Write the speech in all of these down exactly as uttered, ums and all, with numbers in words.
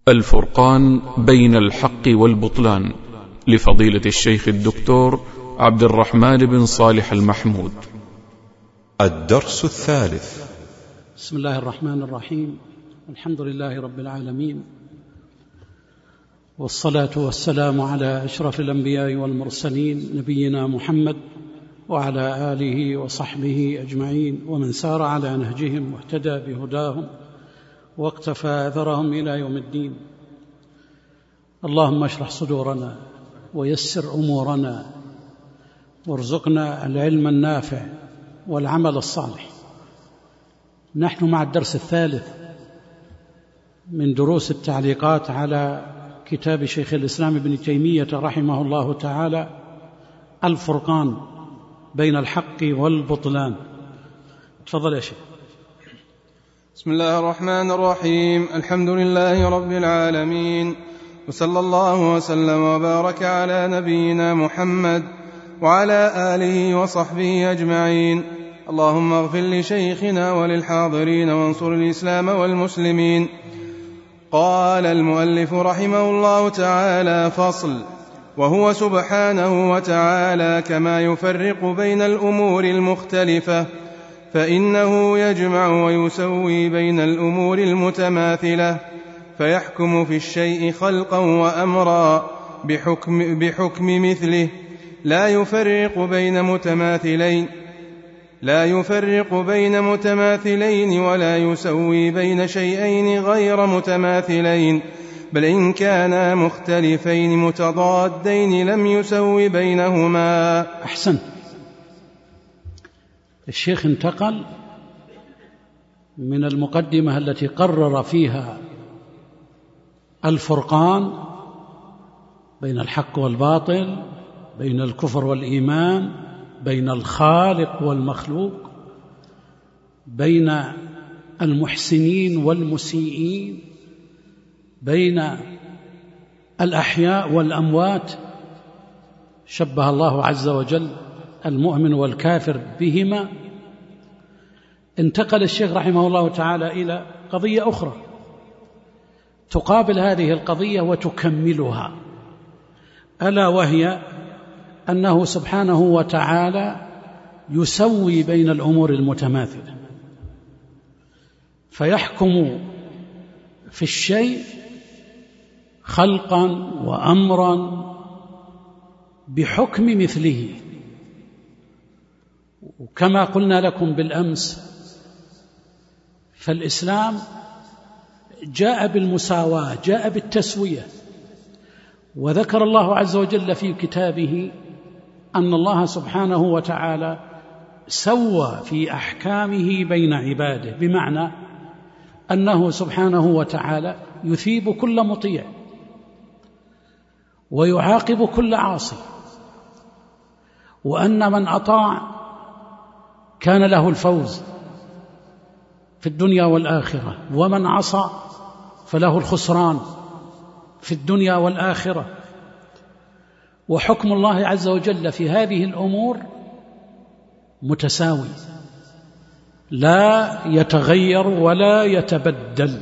الفرقان بين الحق والبطلان لفضيلة الشيخ الدكتور عبد الرحمن بن صالح المحمود. الدرس الثالث. بسم الله الرحمن الرحيم. الحمد لله رب العالمين، والصلاة والسلام على أشرف الأنبياء والمرسلين نبينا محمد وعلى آله وصحبه أجمعين ومن سار على نهجهم واهتدى بهداهم واقتفى أثرهم إلى يوم الدين. اللهم اشرح صدورنا ويسر أمورنا وارزقنا العلم النافع والعمل الصالح. نحن مع الدرس الثالث من دروس التعليقات على كتاب شيخ الإسلام ابن تيمية رحمه الله تعالى، الفرقان بين الحق والبطلان. تفضل يا شيخ. بسم الله الرحمن الرحيم. الحمد لله رب العالمين، وصلى الله وسلم وبارك على نبينا محمد وعلى آله وصحبه أجمعين. اللهم اغفر لشيخنا وللحاضرين وانصر الإسلام والمسلمين. قال المؤلف رحمه الله تعالى: فصل. وهو سبحانه وتعالى كما يفرق بين الأمور المختلفة، فإنه يجمع ويسوي بين الأمور المتماثلة، فيحكم في الشيء خلقا وأمرا بحكم, بحكم مثله، لا يفرق بين متماثلين لا يفرق بين متماثلين ولا يسوي بين شيئين غير متماثلين، بل إن كانا مختلفين متضادين لم يسوي بينهما. أحسن. الشيخ انتقل من المقدمة التي قرر فيها الفرقان بين الحق والباطل، بين الكفر والإيمان، بين الخالق والمخلوق، بين المحسنين والمسيئين، بين الأحياء والأموات. شبه الله عز وجل المؤمن والكافر بهما. انتقل الشيخ رحمه الله تعالى إلى قضية أخرى تقابل هذه القضية وتكملها، ألا وهي أنه سبحانه وتعالى يسوي بين الأمور المتماثلة، فيحكم في الشيء خلقا وأمرا بحكم مثله. وكما قلنا لكم بالأمس، فالإسلام جاء بالمساواة، جاء بالتسوية. وذكر الله عز وجل في كتابه أن الله سبحانه وتعالى سوى في أحكامه بين عباده، بمعنى أنه سبحانه وتعالى يثيب كل مطيع ويعاقب كل عاصي، وأن من أطاع كان له الفوز في الدنيا والآخرة، ومن عصى فله الخسران في الدنيا والآخرة. وحكم الله عز وجل في هذه الأمور متساوي، لا يتغير ولا يتبدل.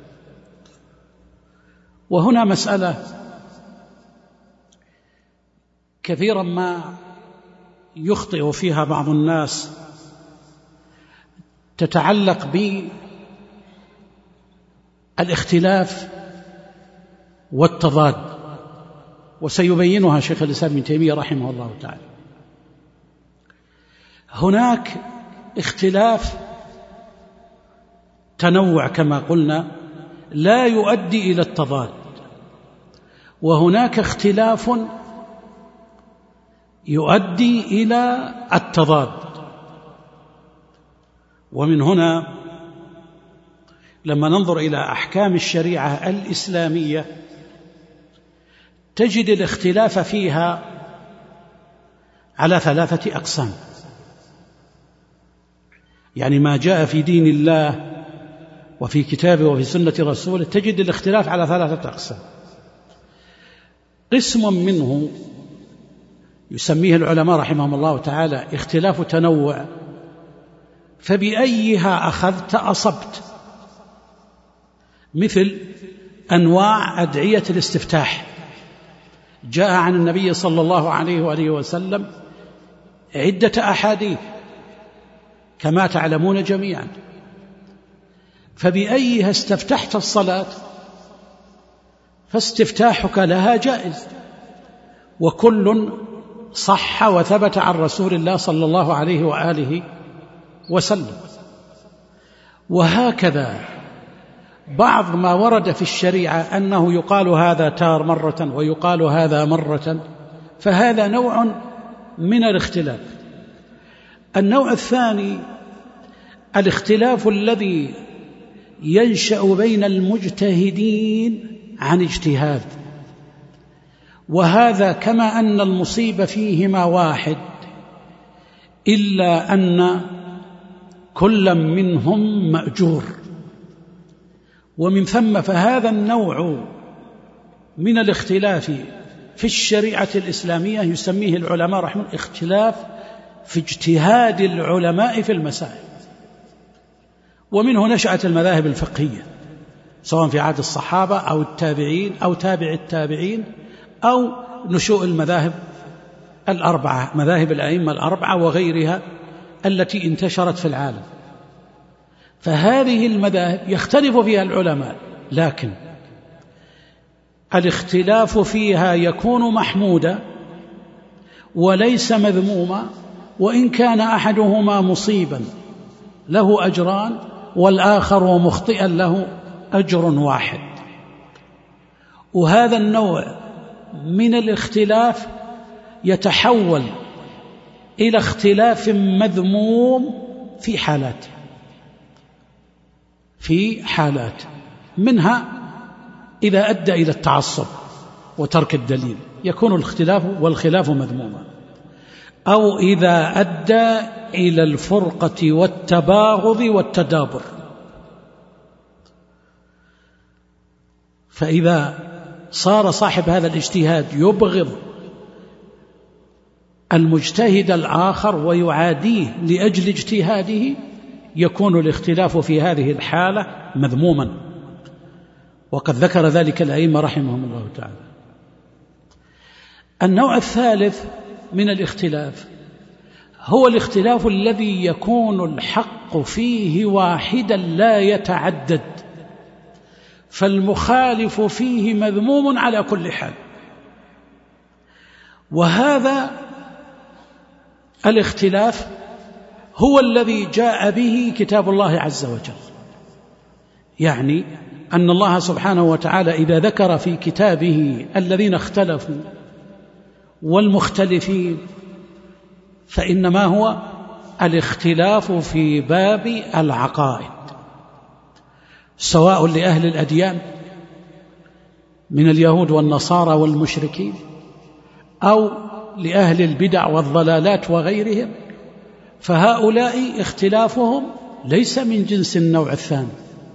وهنا مسألة كثيرا ما يخطئ فيها بعض الناس، تتعلق بالاختلاف والتضاد، وسيبينها شيخ الإسلام ابن تيمية رحمه الله تعالى. هناك اختلاف تنوع كما قلنا لا يؤدي إلى التضاد، وهناك اختلاف يؤدي إلى التضاد. ومن هنا لما ننظر إلى أحكام الشريعة الإسلامية تجد الاختلاف فيها على ثلاثة أقسام. يعني ما جاء في دين الله وفي كتابه وفي سنة رسوله تجد الاختلاف على ثلاثة أقسام. قسم منه يسميه العلماء رحمهم الله تعالى اختلاف تنوع، فبأيها أخذت أصبت، مثل أنواع أدعية الاستفتاح. جاء عن النبي صلى الله عليه وآله وسلم عدة أحاديث كما تعلمون جميعا، فبأيها استفتحت الصلاة فاستفتاحك لها جائز، وكل صح وثبت عن رسول الله صلى الله عليه وآله وسلم. وهكذا بعض ما ورد في الشريعة أنه يقال هذا تار مرة ويقال هذا مرة، فهذا نوع من الاختلاف. النوع الثاني الاختلاف الذي ينشأ بين المجتهدين عن اجتهاد، وهذا كما أن المصيب فيهما واحد إلا أن كل منهم مأجور. ومن ثم فهذا النوع من الاختلاف في الشريعة الإسلامية يسميه العلماء رحمه الله اختلاف في اجتهاد العلماء في المسائل، ومنه نشأت المذاهب الفقهية سواء في عهد الصحابة أو التابعين أو تابع التابعين، أو نشوء المذاهب الأربعة، مذاهب الأئمة الأربعة وغيرها التي انتشرت في العالم. فهذه المذاهب يختلف فيها العلماء، لكن الاختلاف فيها يكون محمودا وليس مذموما، وإن كان أحدهما مصيبا له أجران والآخر مخطئا له أجر واحد. وهذا النوع من الاختلاف يتحول إلى اختلاف مذموم في حالات في حالات منها إذا أدى إلى التعصب وترك الدليل يكون الاختلاف والخلاف مذموما، أو إذا أدى إلى الفرقة والتباغض والتدابر. فإذا صار صاحب هذا الاجتهاد يبغض المجتهد الآخر ويعاديه لأجل اجتهاده يكون الاختلاف في هذه الحالة مذموما، وقد ذكر ذلك الأئمة رحمهم الله تعالى. النوع الثالث من الاختلاف هو الاختلاف الذي يكون الحق فيه واحدا لا يتعدد، فالمخالف فيه مذموم على كل حال. وهذا الاختلاف هو الذي جاء به كتاب الله عز وجل، يعني أن الله سبحانه وتعالى إذا ذكر في كتابه الذين اختلفوا والمختلفين فإنما هو الاختلاف في باب العقائد، سواء لأهل الأديان من اليهود والنصارى والمشركين أو لأهل البدع والضلالات وغيرهم، فهؤلاء اختلافهم ليس من جنس النوع الثاني،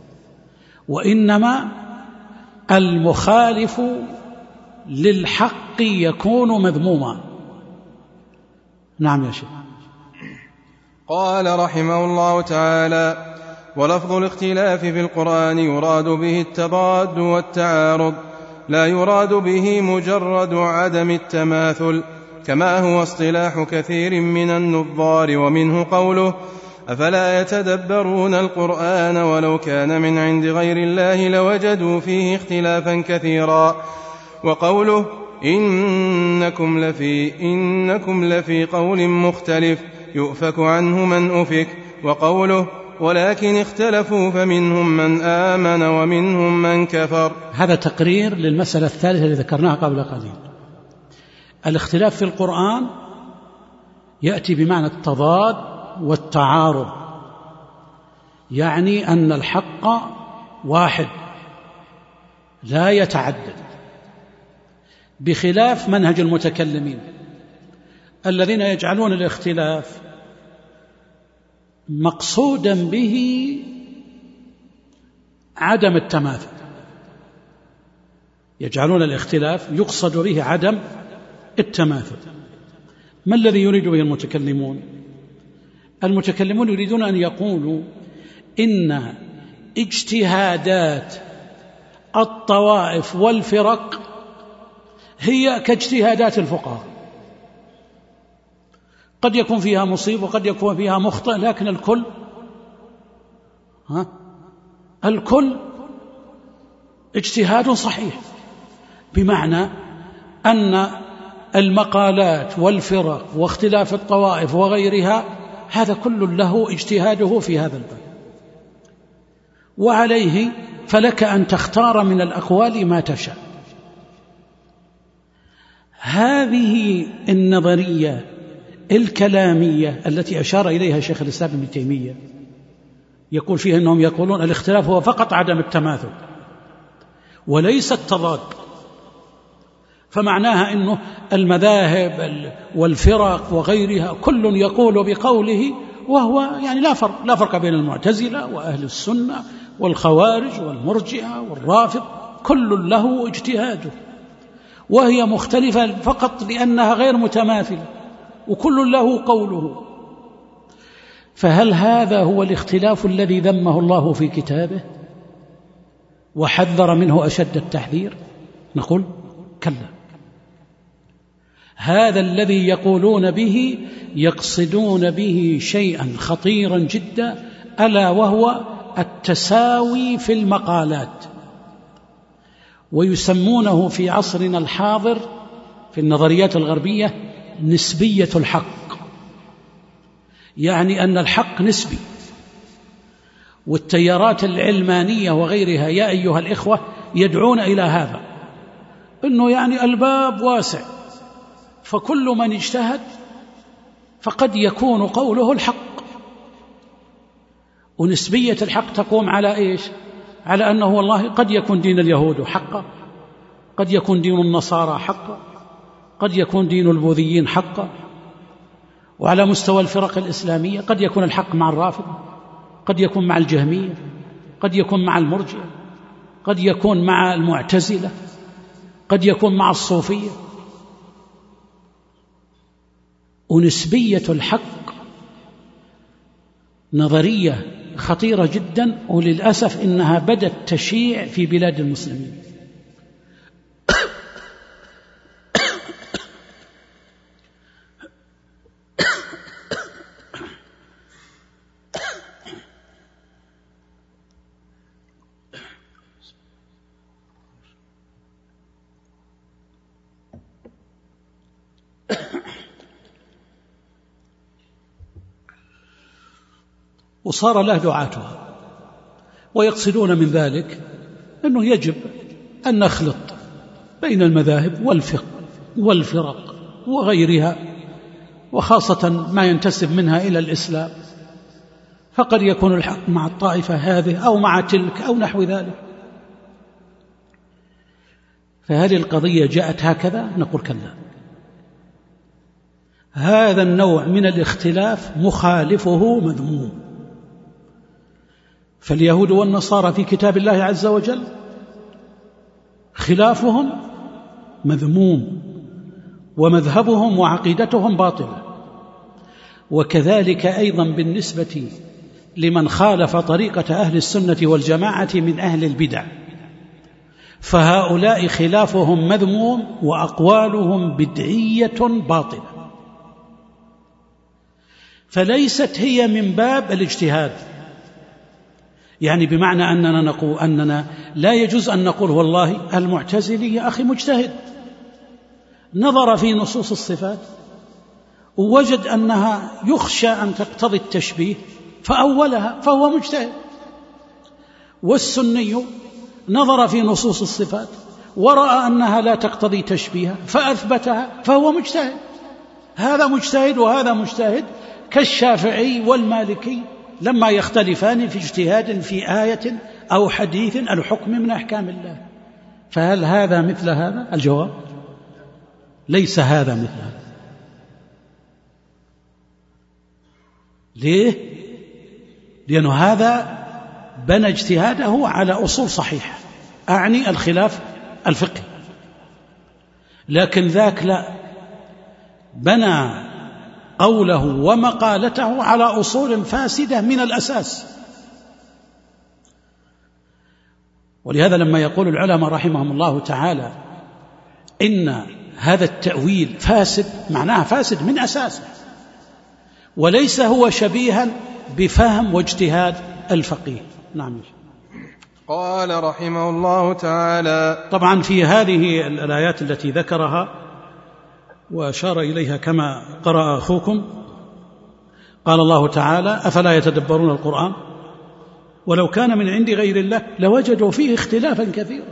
وإنما المخالف للحق يكون مذموما. نعم يا شيخ. قال رحمه الله تعالى: ولفظ الاختلاف في القرآن يراد به التضاد والتعارض، لا يراد به مجرد عدم التماثل، كما هو اصطلاح كثير من النظار، ومنه قوله: أفلا يتدبرون القرآن ولو كان من عند غير الله لوجدوا فيه اختلافا كثيرا، وقوله: إنكم لفي, إنكم لفي قول مختلف يؤفك عنه من أفك، وقوله: ولكن اختلفوا فمنهم من آمن ومنهم من كفر. هذا تقرير للمسألة الثالثة التي ذكرناها قبل قليل. الاختلاف في القرآن يأتي بمعنى التضاد والتعارض، يعني أن الحق واحد لا يتعدد، بخلاف منهج المتكلمين الذين يجعلون الاختلاف مقصودا به عدم التماثل، يجعلون الاختلاف يقصد به عدم التماثل. ما الذي يريد به المتكلمون؟ المتكلمون يريدون أن يقولوا إن اجتهادات الطوائف والفرق هي كاجتهادات الفقهاء، قد يكون فيها مصيب وقد يكون فيها مخطئ، لكن الكل ها الكل اجتهاد صحيح، بمعنى أن المقالات والفرق واختلاف الطوائف وغيرها هذا كل له اجتهاده في هذا الباب، وعليه فلك أن تختار من الأقوال ما تشاء. هذه النظرية الكلامية التي أشار إليها شيخ الإسلام ابن تيمية يقول فيها أنهم يقولون الاختلاف هو فقط عدم التماثل وليس التضاد، فمعناها أنه المذاهب والفرق وغيرها كل يقول بقوله، وهو يعني لا فرق لا فرق بين المعتزلة وأهل السنة والخوارج والمرجئة والرافض، كل له اجتهاده، وهي مختلفة فقط لأنها غير متماثلة، وكل له قوله. فهل هذا هو الاختلاف الذي ذمه الله في كتابه وحذر منه أشد التحذير؟ نقول كلا، هذا الذي يقولون به يقصدون به شيئا خطيرا جدا، ألا وهو التساوي في المقالات، ويسمونه في عصرنا الحاضر في النظريات الغربية نسبية الحق، يعني أن الحق نسبي. والتيارات العلمانية وغيرها يا أيها الإخوة يدعون إلى هذا، إنه يعني الباب واسع، فكل من اجتهد فقد يكون قوله الحق. ونسبية الحق تقوم على إيش؟ على أنه والله قد يكون دين اليهود حقا، قد يكون دين النصارى حقا، قد يكون دين البوذيين حقا، وعلى مستوى الفرق الإسلامية قد يكون الحق مع الرافضة، قد يكون مع الجهمية، قد يكون مع المرجئة، قد يكون مع المعتزلة، قد يكون مع الصوفية. ونسبية الحق نظرية خطيرة جدا، وللأسف إنها بدت تشيع في بلاد المسلمين. وصار له دعاتها، ويقصدون من ذلك أنه يجب أن نخلط بين المذاهب والفقه والفرق وغيرها، وخاصة ما ينتسب منها إلى الإسلام، فقد يكون الحق مع الطائفة هذه أو مع تلك أو نحو ذلك. فهذه القضية جاءت هكذا؟ نقول كلا، هذا النوع من الاختلاف مخالفه مذموم. فاليهود والنصارى في كتاب الله عز وجل خلافهم مذموم، ومذهبهم وعقيدتهم باطلة. وكذلك أيضا بالنسبة لمن خالف طريقة أهل السنة والجماعة من أهل البدع، فهؤلاء خلافهم مذموم وأقوالهم بدعية باطلة. فليست هي من باب الاجتهاد، يعني بمعنى أننا نقول أننا لا يجوز أن نقول والله المعتزلي يا أخي مجتهد، نظر في نصوص الصفات ووجد أنها يخشى أن تقتضي التشبيه فأولها فهو مجتهد، والسني نظر في نصوص الصفات ورأى أنها لا تقتضي تشبيها فأثبتها فهو مجتهد. هذا مجتهد وهذا مجتهد، كالشافعي والمالكي لما يختلفان في اجتهاد في آية أو حديث الحكم من أحكام الله. فهل هذا مثل هذا؟ الجواب ليس هذا مثل هذا. ليه؟ لأنه هذا بنى اجتهاده على أصول صحيحة، أعني الخلاف الفقهي، لكن ذاك لا، بنى قوله ومقالته على أصول فاسدة من الأساس. ولهذا لما يقول العلماء رحمهم الله تعالى إن هذا التأويل فاسد، معناها فاسد من أساسه، وليس هو شبيها بفهم واجتهاد الفقيه. نعم. قال رحمه الله تعالى: طبعا في هذه الآيات التي ذكرها وأشار إليها كما قرأ أخوكم، قال الله تعالى: أفلا يتدبرون القرآن ولو كان من عند غير الله لوجدوا فيه اختلافا كثيرا.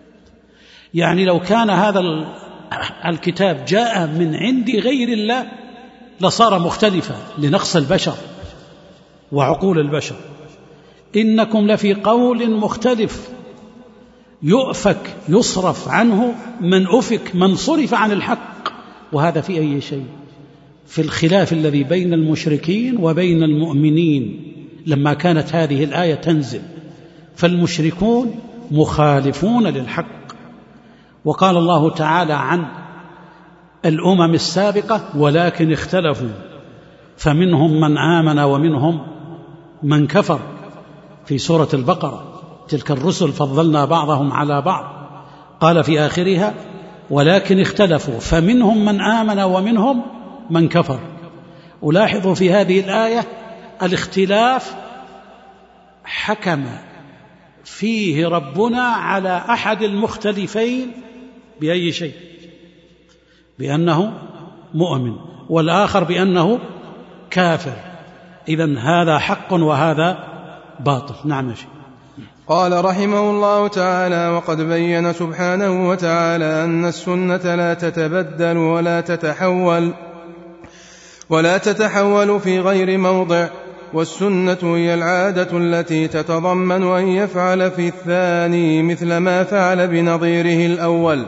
يعني لو كان هذا الكتاب جاء من عند غير الله لصار مختلفا لنقص البشر وعقول البشر. إنكم لفي قول مختلف يؤفك يصرف عنه من أفك من صرف عن الحق. وهذا في أي شيء؟ في الخلاف الذي بين المشركين وبين المؤمنين لما كانت هذه الآية تنزل، فالمشركون مخالفون للحق. وقال الله تعالى عن الأمم السابقة: ولكن اختلفوا فمنهم من آمن ومنهم من كفر، في سورة البقرة: تلك الرسل فضلنا بعضهم على بعض. قال في آخرها: ولكن اختلفوا فمنهم من آمن ومنهم من كفر. ألاحظ في هذه الآية الاختلاف حكم فيه ربنا على أحد المختلفين بأي شيء؟ بأنه مؤمن، والآخر بأنه كافر. إذن هذا حق وهذا باطل. نعم. شيء. قال رحمه الله تعالى: وقد بين سبحانه وتعالى أن السنة لا تتبدل ولا تتحول ولا تتحول في غير موضع، والسنة هي العادة التي تتضمن أن يفعل في الثاني مثل ما فعل بنظيره الأول.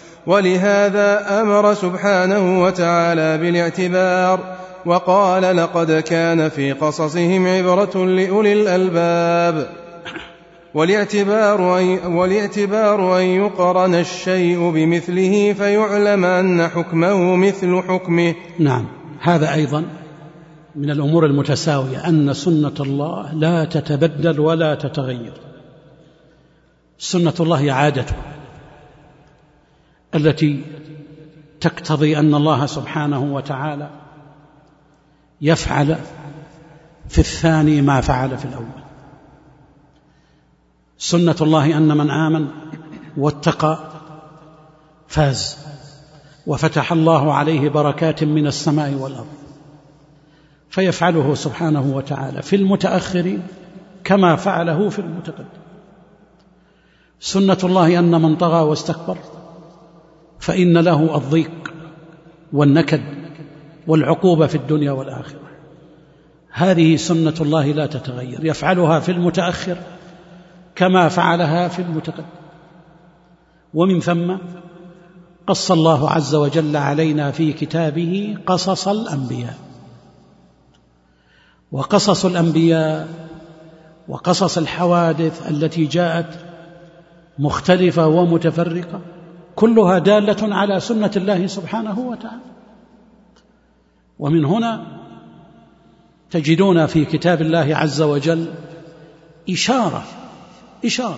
ولهذا أمر سبحانه وتعالى بالاعتبار وقال: لقد كان في قصصهم عبرة لأولي الألباب. والاعتبار أن, والاعتبار أن يقرن الشيء بمثله فيعلم أن حكمه مثل حكمه. نعم. هذا أيضا من الأمور المتساوية، أن سنة الله لا تتبدل ولا تتغير. سنة الله عادته التي تقتضي أن الله سبحانه وتعالى يفعل في الثاني ما فعل في الأول. سنة الله أن من آمن واتقى فاز، وفتح الله عليه بركات من السماء والأرض، فيفعله سبحانه وتعالى في المتأخرين كما فعله في المتقدم. سنة الله أن من طغى واستكبر فإن له الضيق والنكد والعقوبة في الدنيا والآخرة. هذه سنة الله لا تتغير، يفعلها في المتأخر كما فعلها في المتقدم. ومن ثم قص الله عز وجل علينا في كتابه قصص الأنبياء. وقصص الأنبياء وقصص الحوادث التي جاءت مختلفة ومتفرقة كلها دالة على سنة الله سبحانه وتعالى. ومن هنا تجدون في كتاب الله عز وجل إشارة إشارة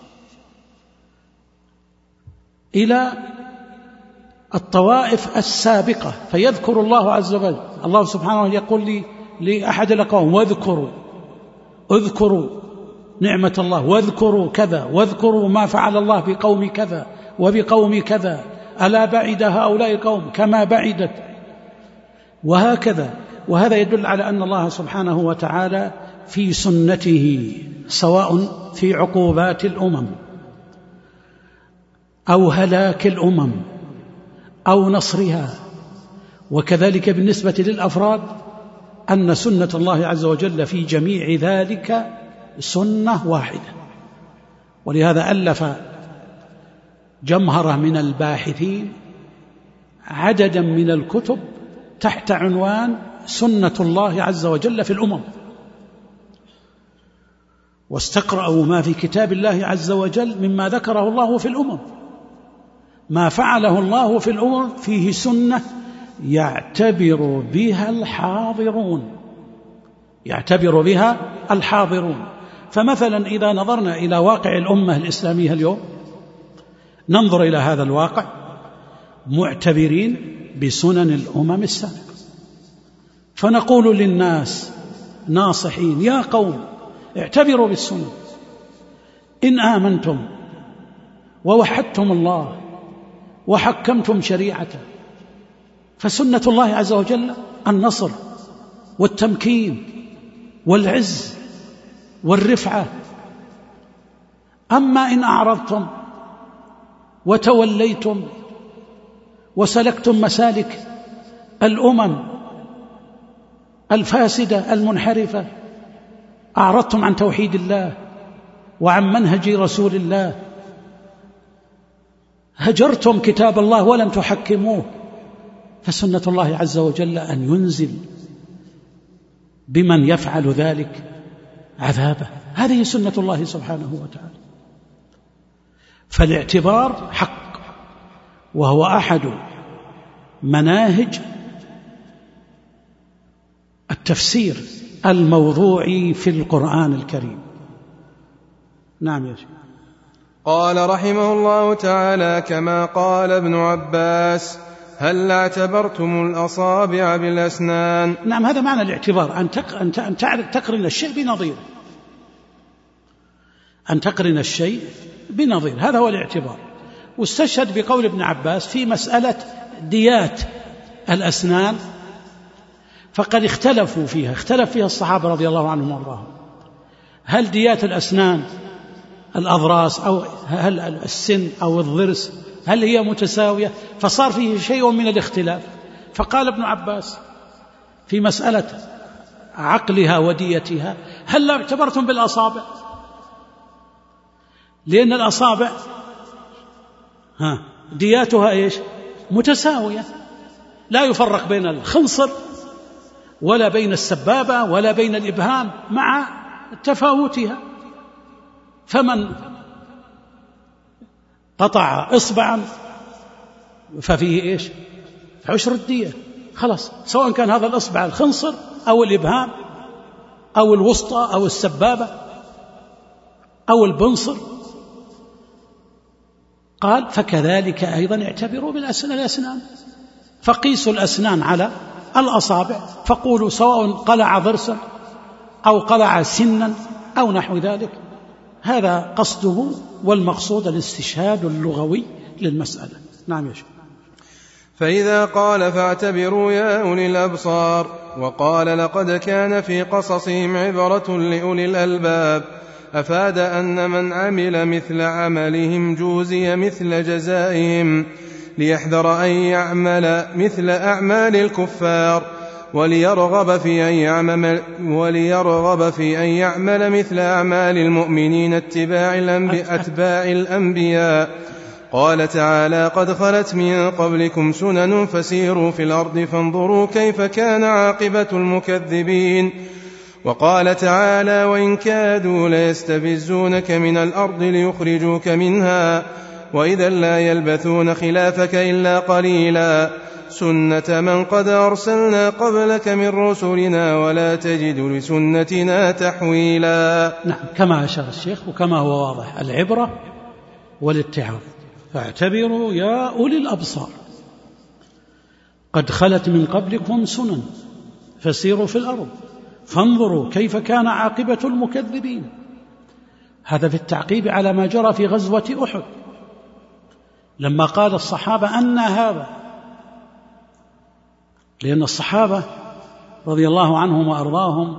إلى الطوائف السابقة، فيذكر الله عز وجل. الله سبحانه يقول لي لأحد الأقوام: واذكروا اذكروا نعمة الله، واذكروا كذا، واذكروا ما فعل الله بقوم كذا وبقوم كذا، ألا بعد هؤلاء القوم كما بعدت، وهكذا. وهذا يدل على أن الله سبحانه وتعالى في سنته، سواء في عقوبات الأمم أو هلاك الأمم أو نصرها، وكذلك بالنسبة للأفراد، أن سنة الله عز وجل في جميع ذلك سنة واحدة. ولهذا ألف جمهرة من الباحثين عددا من الكتب تحت عنوان سنة الله عز وجل في الأمم، واستقرأوا ما في كتاب الله عز وجل مما ذكره الله في الأمم. ما فعله الله في الأمم فيه سنة يعتبر بها الحاضرون يعتبر بها الحاضرون فمثلا إذا نظرنا إلى واقع الأمة الإسلامية اليوم، ننظر إلى هذا الواقع معتبرين بسنن الأمم السابقة، فنقول للناس ناصحين: يا قوم اعتبروا بالسنن، إن آمنتم ووحدتم الله وحكمتم شريعته فسنة الله عز وجل النصر والتمكين والعز والرفعة. أما إن أعرضتم وتوليتم وسلكتم مسالك الأمم الفاسدة المنحرفة، أعرضتم عن توحيد الله وعن منهج رسول الله، هجرتم كتاب الله ولم تحكموه، فسنة الله عز وجل أن ينزل بمن يفعل ذلك عذابه. هذه سنة الله سبحانه وتعالى. فالاعتبار حق، وهو أحد مناهج التفسير الموضوعي في القرآن الكريم. نعم يا شيخ. قال رحمه الله تعالى: كما قال ابن عباس: هل اعتبرتم الأصابع بالأسنان؟ نعم، هذا معنى الاعتبار، أن أن تقرن الشيء بنظيره، أن تقرن الشيء بنظير، هذا هو الاعتبار. واستشهد بقول ابن عباس في مسألة ديات الأسنان، فقد اختلفوا فيها، اختلف فيها الصحابة رضي الله عنهم وارضاهم، هل ديات الأسنان الأضراس أو هل السن أو الضرس هل هي متساوية؟ فصار فيه شيء من الاختلاف. فقال ابن عباس في مسألة عقلها وديتها: هل اعتبرتم بالأصابع؟ لأن الأصابع ها دياتها إيش؟ متساوية، لا يفرق بين الخنصر ولا بين السبابة ولا بين الإبهام مع تفاوتها. فمن قطع إصبعا ففيه إيش؟ عشر الدية، خلاص، سواء كان هذا الإصبع الخنصر أو الإبهام أو الوسطى أو السبابة أو البنصر. قال: فكذلك أيضا اعتبروا بالأسنان، فقيسوا الأسنان على الأصابع، فقولوا سواء قلع ضرسا أو قلع سنا أو نحو ذلك. هذا قصده والمقصود الاستشهاد اللغوي للمسألة. نعم يا شيخ. فإذا قال: فاعتبروا يا أولي الأبصار، وقال: لقد كان في قصصهم عبرة لأولي الألباب، أفاد أن من عمل مثل عملهم جوزي مثل جزائهم، ليحذر أن يعمل مثل أعمال الكفار، وليرغب في أن يعمل, وليرغب في أن يعمل مثل أعمال المؤمنين اتباع الأنبياء, أتباع الأنبياء. قال تعالى: قد خلت من قبلكم سنن فسيروا في الأرض فانظروا كيف كان عاقبة المكذبين. وقال تعالى: وإن كادوا ليستفزونك من الأرض ليخرجوك منها وإذا لا يلبثون خلافك إلا قليلا، سنة من قد أرسلنا قبلك من رسلنا ولا تجد لسنتنا تحويلا. نعم، كما أشار الشيخ وكما هو واضح، العبرة والاتعاظ. فاعتبروا يا أولي الأبصار، قد خلت من قبلكم سنن فسيروا في الأرض فانظروا كيف كان عاقبة المكذبين. هذا في التعقيب على ما جرى في غزوة أحد، لما قال الصحابة: أن هذا، لأن الصحابة رضي الله عنهم وأرضاهم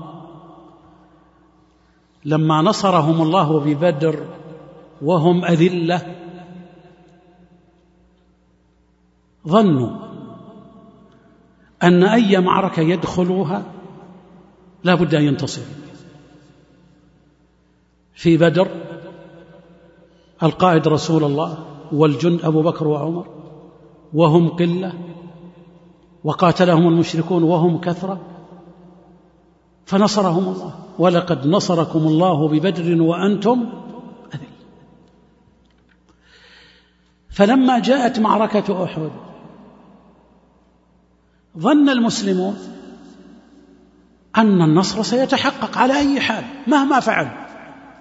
لما نصرهم الله ببدر وهم أذلة ظنوا أن أي معركة يدخلوها لا بد أن ينتصروا. في بدر القائد رسول الله والجند أبو بكر وعمر وهم قلة، وقاتلهم المشركون وهم كثرة، فنصرهم الله: ولقد نصركم الله ببدر وأنتم أذل. فلما جاءت معركة أحد ظن المسلمون أن النصر سيتحقق على أي حال مهما فعل،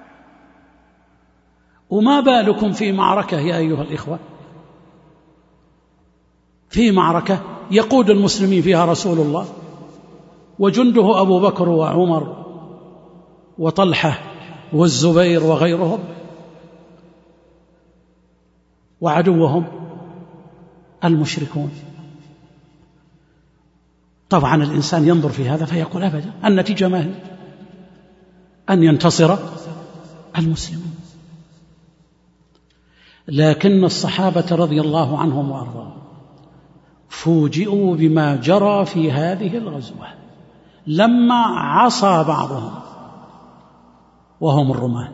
وما بالكم في معركة يا أيها الإخوة، في معركة يقود المسلمين فيها رسول الله وجنده أبو بكر وعمر وطلحة والزبير وغيرهم، وعدوهم المشركون. طبعا الإنسان ينظر في هذا فيقول أبدا، النتيجة ما هي؟ أن ينتصر المسلمون. لكن الصحابة رضي الله عنهم وأرضاهم فوجئوا بما جرى في هذه الغزوة لما عصى بعضهم وهم الرماة.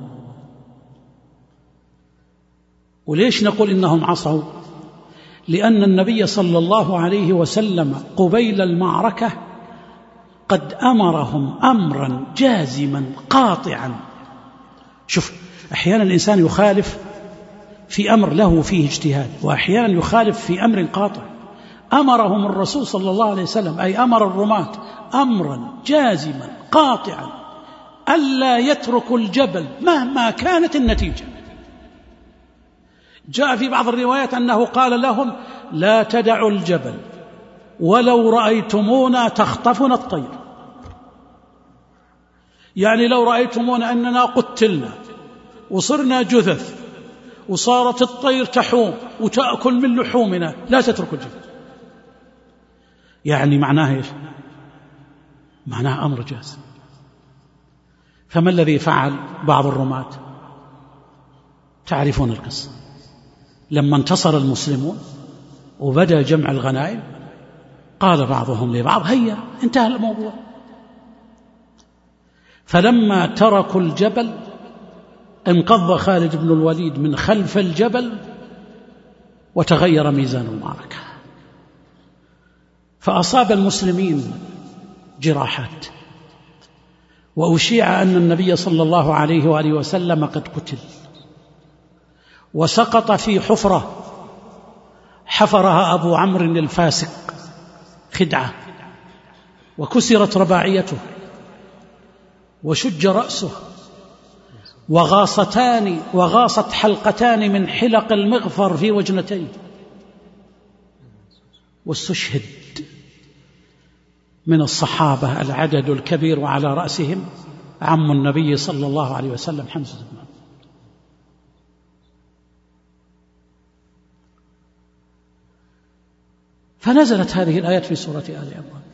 وليش نقول إنهم عصوا؟ لأن النبي صلى الله عليه وسلم قبيل المعركة قد أمرهم أمرا جازما قاطعا. شوف، أحيانا الإنسان يخالف في أمر له فيه اجتهاد، وأحيانا يخالف في أمر قاطع. أمرهم الرسول صلى الله عليه وسلم، أي أمر الرماة أمرا جازما قاطعا ألا يتركوا الجبل مهما كانت النتيجة. جاء في بعض الروايات أنه قال لهم: لا تدعوا الجبل ولو رأيتمونا تخطفنا الطير. يعني لو رأيتمونا أننا قتلنا وصرنا جثث وصارت الطير تحوم وتأكل من لحومنا لا تتركوا الجبل. يعني معناه إيش؟ معناه أمر جازم. فما الذي فعل بعض الرماة؟ تعرفون القصة. لما انتصر المسلمون وبدأ جمع الغنائم قال بعضهم لبعض: هيا، انتهى الموضوع. فلما تركوا الجبل انقض خالد بن الوليد من خلف الجبل وتغير ميزان المعركة، فأصاب المسلمين جراحات، وأشيع أن النبي صلى الله عليه وآله وسلم قد قتل، وسقط في حفرة حفرها أبو عمرو الفاسق خدعة، وكسرت رباعيته وشج رأسه، وغاصتان وغاصت حلقتان من حلق المغفر في وجنتيه، واستشهد من الصحابة العدد الكبير، وعلى رأسهم عم النبي صلى الله عليه وسلم حمزة بن عبد. فنزلت هذه الآيات في سورة آل عمران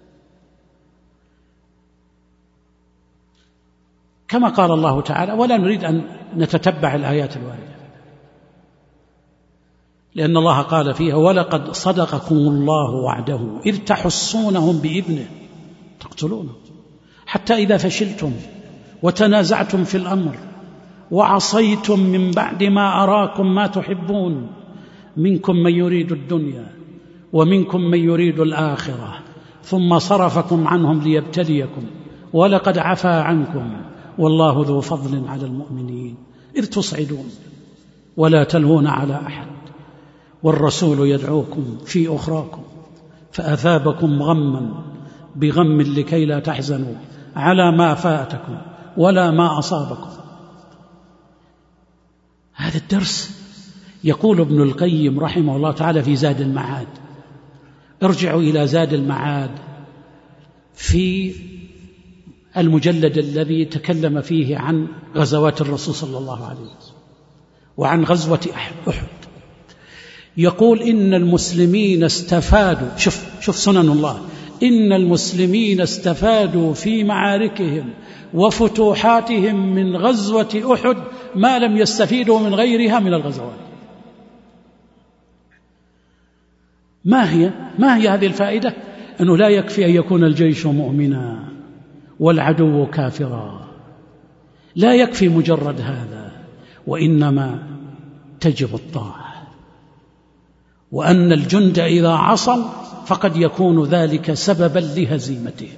كما قال الله تعالى، ولا نريد أن نتتبع الآيات الواردة، لأن الله قال فيها: ولقد صدقكم الله وعده إذ تحصونهم بإذنه تقتلونهم حتى إذا فشلتم وتنازعتم في الأمر وعصيتم من بعد ما أراكم ما تحبون منكم من يريد الدنيا ومنكم من يريد الآخرة ثم صرفكم عنهم ليبتليكم ولقد عفا عنكم والله ذو فضل على المؤمنين إذ تصعدون ولا تلوون على أحد والرسول يدعوكم في أخراكم فأثابكم غما بغم لكي لا تحزنوا على ما فاتكم ولا ما أصابكم. هذا الدرس يقول ابن القيم رحمه الله تعالى في زاد المعاد، ارجعوا إلى زاد المعاد في المجلد الذي تكلم فيه عن غزوات الرسول صلى الله عليه وسلم وعن غزوة أحد. يقول: إن المسلمين استفادوا، شوف شوف سنن الله، إن المسلمين استفادوا في معاركهم وفتوحاتهم من غزوة أحد ما لم يستفيدوا من غيرها من الغزوات. ما هي ما هي هذه الفائدة؟ أنه لا يكفي أن يكون الجيش مؤمنا والعدو كافرا، لا يكفي مجرد هذا، وإنما تجب الطاعة، وأن الجند إذا عصوا فقد يكون ذلك سببا لهزيمتهم.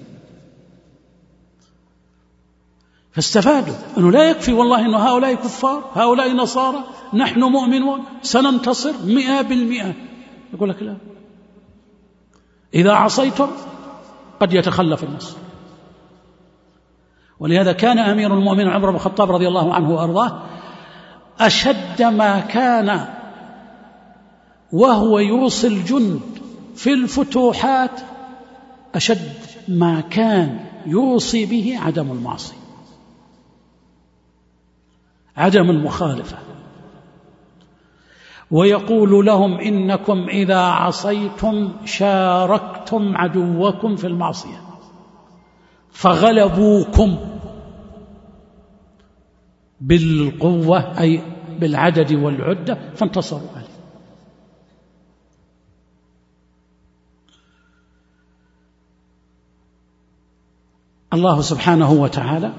فاستفادوا أنه لا يكفي والله أن هؤلاء كفار هؤلاء نصارى نحن مؤمنون سننتصر مئة بالمئة. يقول لك لا، إذا عصيتم قد يتخلف النصر. ولهذا كان أمير المؤمنين عمر بن الخطاب رضي الله عنه وأرضاه أشد ما كان وهو يوصي الجند في الفتوحات أشد ما كان يوصي به عدم المعصية، عدم المخالفة، ويقول لهم إنكم إذا عصيتم شاركتم عدوكم في المعصية فغلبوكم بالقوة أي بالعدد والعدة فانتصروا عليه. الله سبحانه وتعالى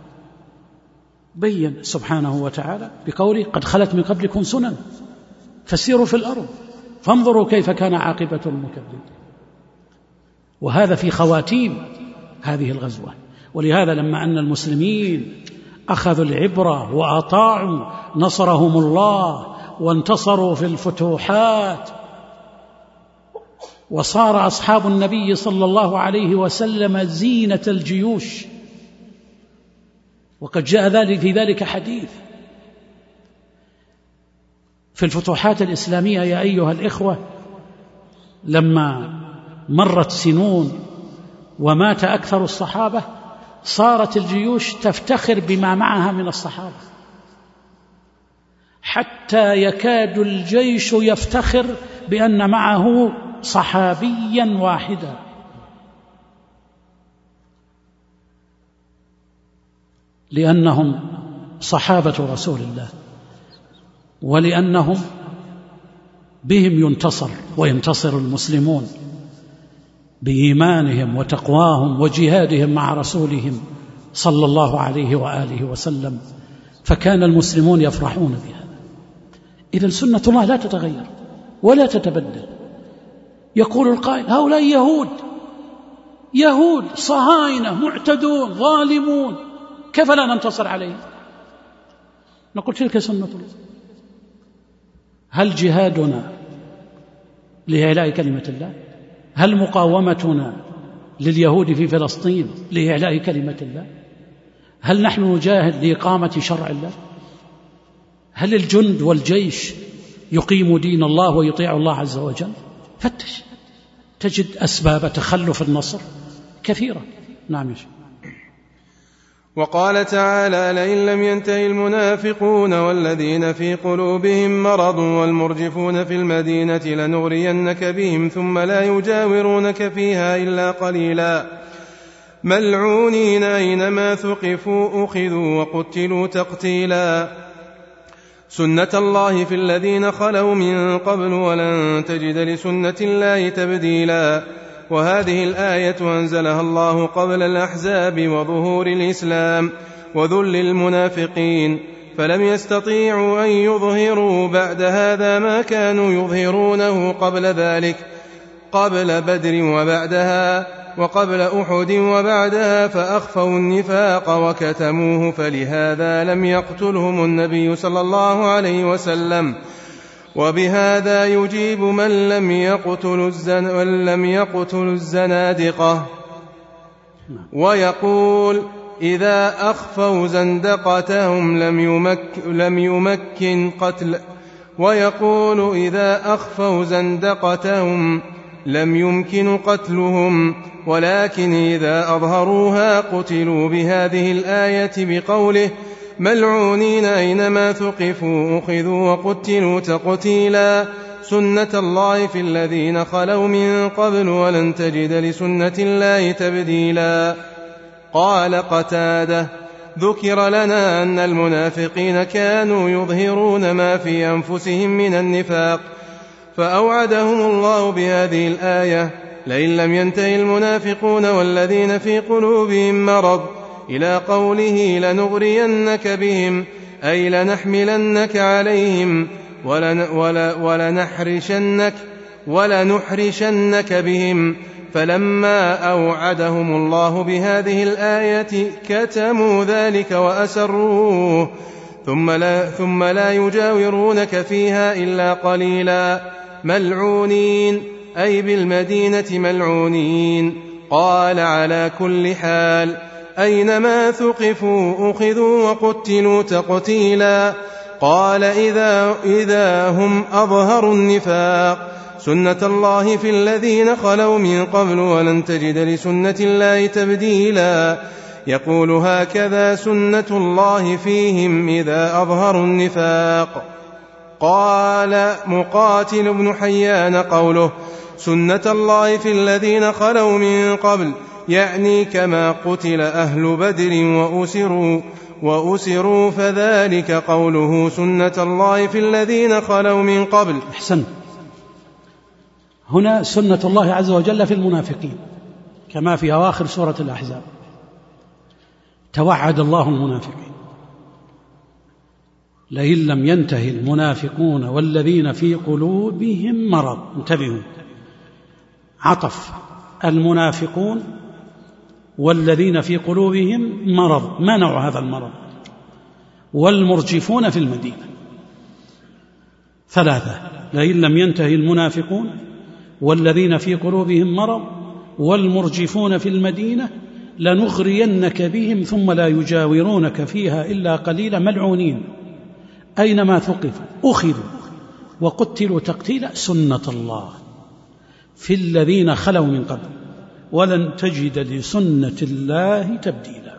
بين سبحانه وتعالى بقوله قد خلت من قبلكم سنن فسيروا في الأرض فانظروا كيف كان عاقبة المكذبين. وهذا في خواتيم هذه الغزوة. ولهذا لما أن المسلمين أخذوا العبرة وأطاعوا نصرهم الله وانتصروا في الفتوحات، وصار أصحاب النبي صلى الله عليه وسلم زينة الجيوش، وقد جاء ذلك في ذلك حديث في الفتوحات الإسلامية يا أيها الإخوة، لما مرت سنون ومات أكثر الصحابة صارت الجيوش تفتخر بما معها من الصحابة، حتى يكاد الجيش يفتخر بأن معه صحابيا واحدا. لأنهم صحابة رسول الله، ولأنهم بهم ينتصر وينتصر المسلمون بإيمانهم وتقواهم وجهادهم مع رسولهم صلى الله عليه وآله وسلم، فكان المسلمون يفرحون بها. إذن سنة الله لا تتغير ولا تتبدل. يقول القائل هؤلاء يهود يهود صهاينة معتدون ظالمون كيف لا ننتصر عليهم؟ نقول تلك سنة الله. هل جهادنا لإعلاء كلمة الله؟ هل مقاومتنا لليهود في فلسطين لإعلاء كلمة الله؟ هل نحن نجاهد لإقامة شرع الله؟ هل الجند والجيش يقيم دين الله ويطيع الله عز وجل؟ فتش تجد أسباب تخلف النصر كثيرة. نعم يا شيخ. وقال تعالى لئن لم ينتهي المنافقون والذين في قلوبهم مرض والمرجفون في المدينة لنغرينك بهم ثم لا يجاورونك فيها إلا قليلا ملعونين أينما ثقفوا أخذوا وقتلوا تقتيلا سنة الله في الذين خلوا من قبل ولن تجد لسنة الله تبديلا. وهذه الآية أنزلها الله قبل الأحزاب وظهور الإسلام وذل المنافقين، فلم يستطيعوا أن يظهروا بعد هذا ما كانوا يظهرونه قبل ذلك، قبل بدر وبعدها، وقبل أحد وبعدها، فأخفوا النفاق وكتموه، فلهذا لم يقتلهم النبي صلى الله عليه وسلم. وبهذا يجيب من لم يقتل الزن ولم يقتل الزنادقة، ويقول إذا أخفوا زندقتهم لم يمك لم يمكن قتل ويقول إذا أخفوا زندقتهم لم يمكن قتلهم، ولكن إذا أظهروها قتلوا بهذه الآية بقوله ملعونين أينما ثقفوا أخذوا وقتلوا تقتيلا. سنة الله في الذين خلوا من قبل ولن تجد لسنة الله تبديلا. قال قتادة ذكر لنا أن المنافقين كانوا يظهرون ما في أنفسهم من النفاق، فأوعدهم الله بهذه الآية لئن لم ينتهي المنافقون والذين في قلوبهم مرض إلى قوله لنغرينك بهم أي لنحملنك عليهم ولن ولنحرشنك ولنحرشنك بهم. فلما أوعدهم الله بهذه الآية كتموا ذلك وأسروه ثم لا, ثم لا يجاورونك فيها إلا قليلا ملعونين أي بالمدينة ملعونين. قال على كل حال أينما ثقفوا أخذوا وقتلوا تقتيلا. قال إذا, إذا هم أظهروا النفاق سنة الله في الذين خلوا من قبل ولن تجد لسنة الله تبديلا. يقول هكذا سنة الله فيهم إذا أظهروا النفاق. قال مقاتل بن حيان قوله سنة الله في الذين خلوا من قبل يعني كما قتل أهل بدر وأسروا, وأسروا فذلك قوله سنة الله في الذين خلوا من قبل. أحسن. هنا سنة الله عز وجل في المنافقين كما في أواخر سورة الأحزاب. توعد الله المنافقين لئن لم ينتهي المنافقون والذين في قلوبهم مرض. انتبهوا، عطف المنافقون والذين في قلوبهم مرض، ما نوع هذا المرض؟ والمرجفون في المدينة. ثلاثة: لئن لم ينتهي المنافقون والذين في قلوبهم مرض والمرجفون في المدينة لنغرينك بهم ثم لا يجاورونك فيها إلا قليلا ملعونين أينما ثقفوا أخذوا وقتلوا تقتيلا سنة الله في الذين خلوا من قبل ولن تجد لسنة الله تبديلا.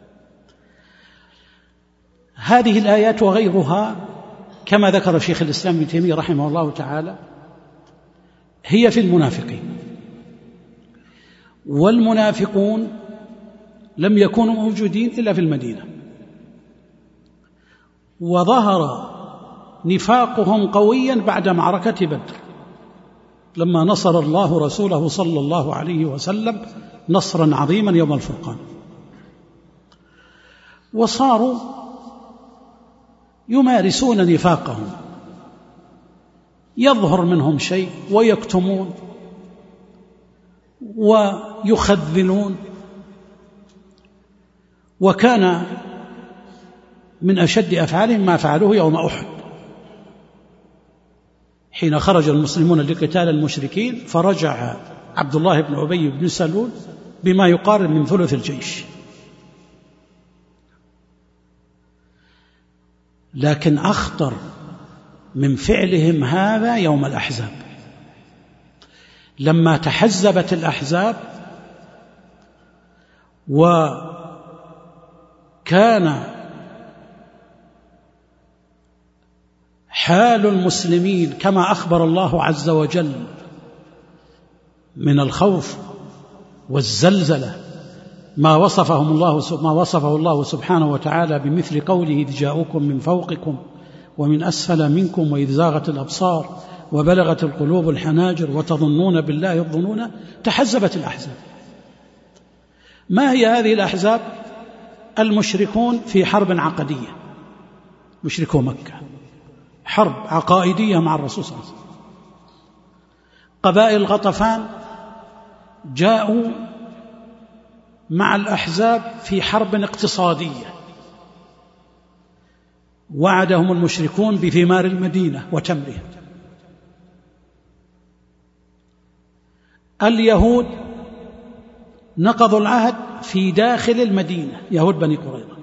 هذه الآيات وغيرها كما ذكر شيخ الإسلام ابن تيمية رحمه الله تعالى هي في المنافقين، والمنافقون لم يكونوا موجودين إلا في المدينة، وظهر نفاقهم قويا بعد معركة بدر لما نصر الله رسوله صلى الله عليه وسلم نصرا عظيما يوم الفرقان، وصاروا يمارسون نفاقهم، يظهر منهم شيء ويكتمون ويخذلون. وكان من أشد أفعالهم ما فعلوه يوم أحد حين خرج المسلمون لقتال المشركين، فرجع عبد الله بن أبي بن سلول بما يقارب من ثلث الجيش. لكن أخطر من فعلهم هذا يوم الأحزاب، لما تحزبت الأحزاب وكان حال المسلمين كما أخبر الله عز وجل من الخوف والزلزلة ما وصفهم الله ما وصفه الله سبحانه وتعالى بمثل قوله إذ جاءوكم من فوقكم ومن أسفل منكم وإذ زاغت الأبصار وبلغت القلوب الحناجر وتظنون بالله الظنون. تحزبت الأحزاب. ما هي هذه الأحزاب؟ المشركون في حرب عقدية، مشركو مكة، حرب عقائدية مع الرسول صلى الله عليه وسلم. قبائل غطفان جاءوا مع الأحزاب في حرب اقتصادية، وعدهم المشركون بثمار المدينة وتمرها. اليهود نقضوا العهد في داخل المدينة، يهود بني قريظة.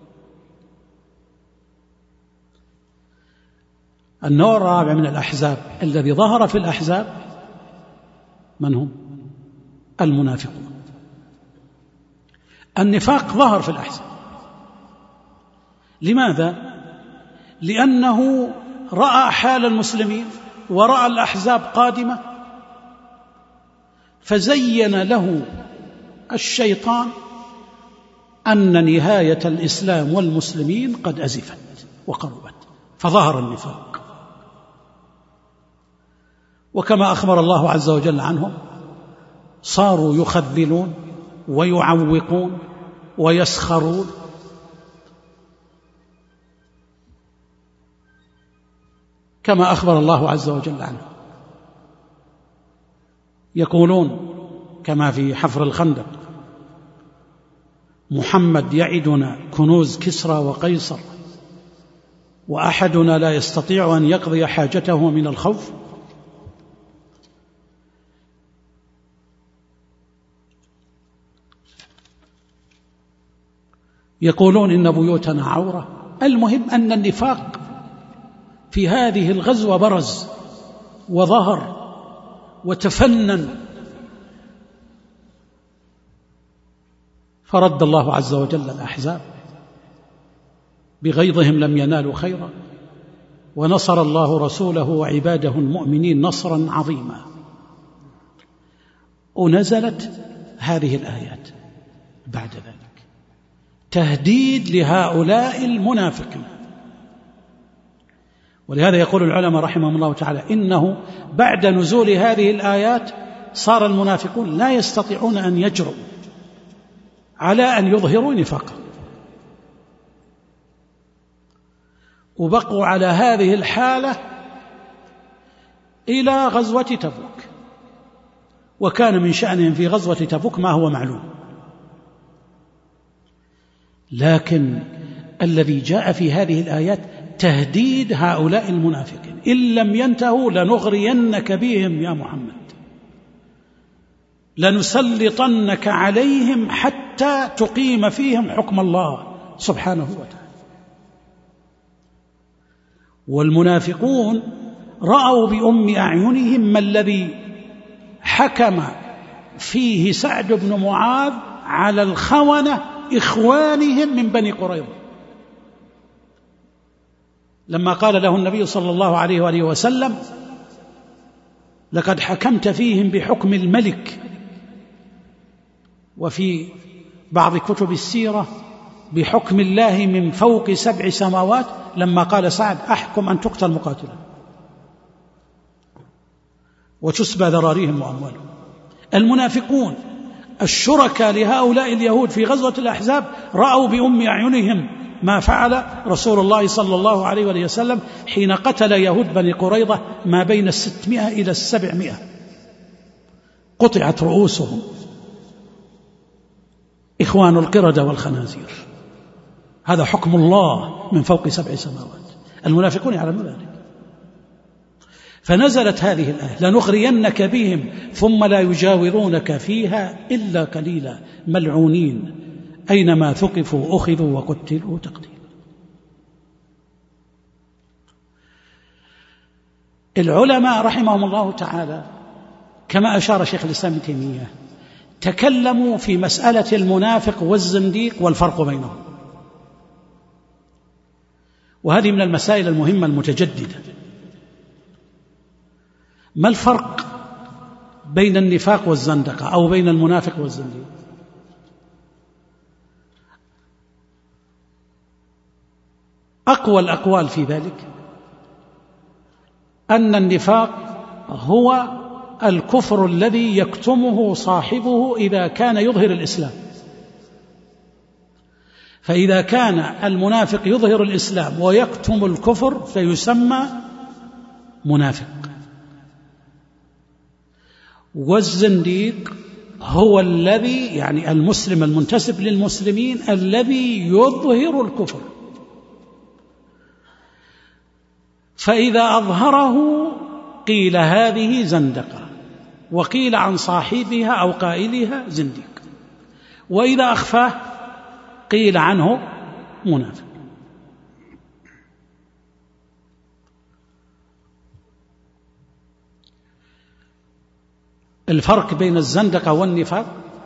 النوع الرابع من الأحزاب الذي ظهر في الأحزاب من هم؟ المنافقون. النفاق ظهر في الأحزاب. لماذا؟ لأنه رأى حال المسلمين ورأى الأحزاب قادمة، فزين له الشيطان أن نهاية الإسلام والمسلمين قد أزفت وقربت، فظهر النفاق. وكما أخبر الله عز وجل عنهم صاروا يخذلون ويعوقون ويسخرون. كما أخبر الله عز وجل عنه، يقولون كما في حفر الخندق محمد يعدنا كنوز كسرى وقيصر وأحدنا لا يستطيع أن يقضي حاجته من الخوف. يقولون إن بيوتنا عورة. المهم أن النفاق في هذه الغزوة برز وظهر وتفنن، فرد الله عز وجل الأحزاب بغيظهم لم ينالوا خيرا، ونصر الله رسوله وعباده المؤمنين نصرا عظيما. ونزلت هذه الآيات بعد ذلك تهديد لهؤلاء المنافقين. ولهذا يقول العلماء رحمهم الله تعالى إنه بعد نزول هذه الآيات صار المنافقون لا يستطيعون أن يجرؤوا على أن يظهروا نفاقهم، وبقوا على هذه الحالة إلى غزوة تبوك. وكان من شأنهم في غزوة تبوك ما هو معلوم، لكن الذي جاء في هذه الآيات تهديد هؤلاء المنافقين: إن لم ينتهوا لنغرينك بهم يا محمد، لنسلطنك عليهم حتى تقيم فيهم حكم الله سبحانه وتعالى. والمنافقون رأوا بأم أعينهم ما الذي حكم فيه سعد بن معاذ على الخونة إخوانهم من بني قريظة، لما قال له النبي صلى الله عليه وآله وسلم: لقد حكمت فيهم بحكم الملك، وفي بعض كتب السيرة بحكم الله من فوق سبع سماوات، لما قال سعد: أحكم أن تقتل مقاتلا وتسبى ذراريهم وأموالهم. المنافقون الشركاء لهؤلاء اليهود في غزوة الأحزاب رأوا بأم أعينهم ما فعل رسول الله صلى الله عليه وآله وسلم حين قتل يهود بني قريظة ما بين الستمائة إلى السبعمائة، قطعت رؤوسهم، إخوان القردة والخنازير. هذا حكم الله من فوق سبع سماوات، المنافقون يعلمون ذلك. فنزلت هذه الآية: لنغرينك بهم ثم لا يجاورونك فيها إلا قليلا ملعونين أينما ثقفوا أخذوا وقتلوا تقتيلا. العلماء رحمهم الله تعالى كما أشار شيخ الإسلام ابن تيمية تكلموا في مسألة المنافق والزنديق والفرق بينهم، وهذه من المسائل المهمة المتجددة. ما الفرق بين النفاق والزندقة أو بين المنافق والزنديق؟ أقوى الأقوال في ذلك أن النفاق هو الكفر الذي يكتمه صاحبه إذا كان يظهر الإسلام. فإذا كان المنافق يظهر الإسلام ويكتم الكفر فيسمى منافق. والزنديق هو الذي يعني المسلم المنتسب للمسلمين الذي يظهر الكفر، فإذا أظهره قيل هذه زندقة، وقيل عن صاحبها أو قائلها زنديق، وإذا أخفاه قيل عنه منافق. الفرق بين الزندقة والنفاق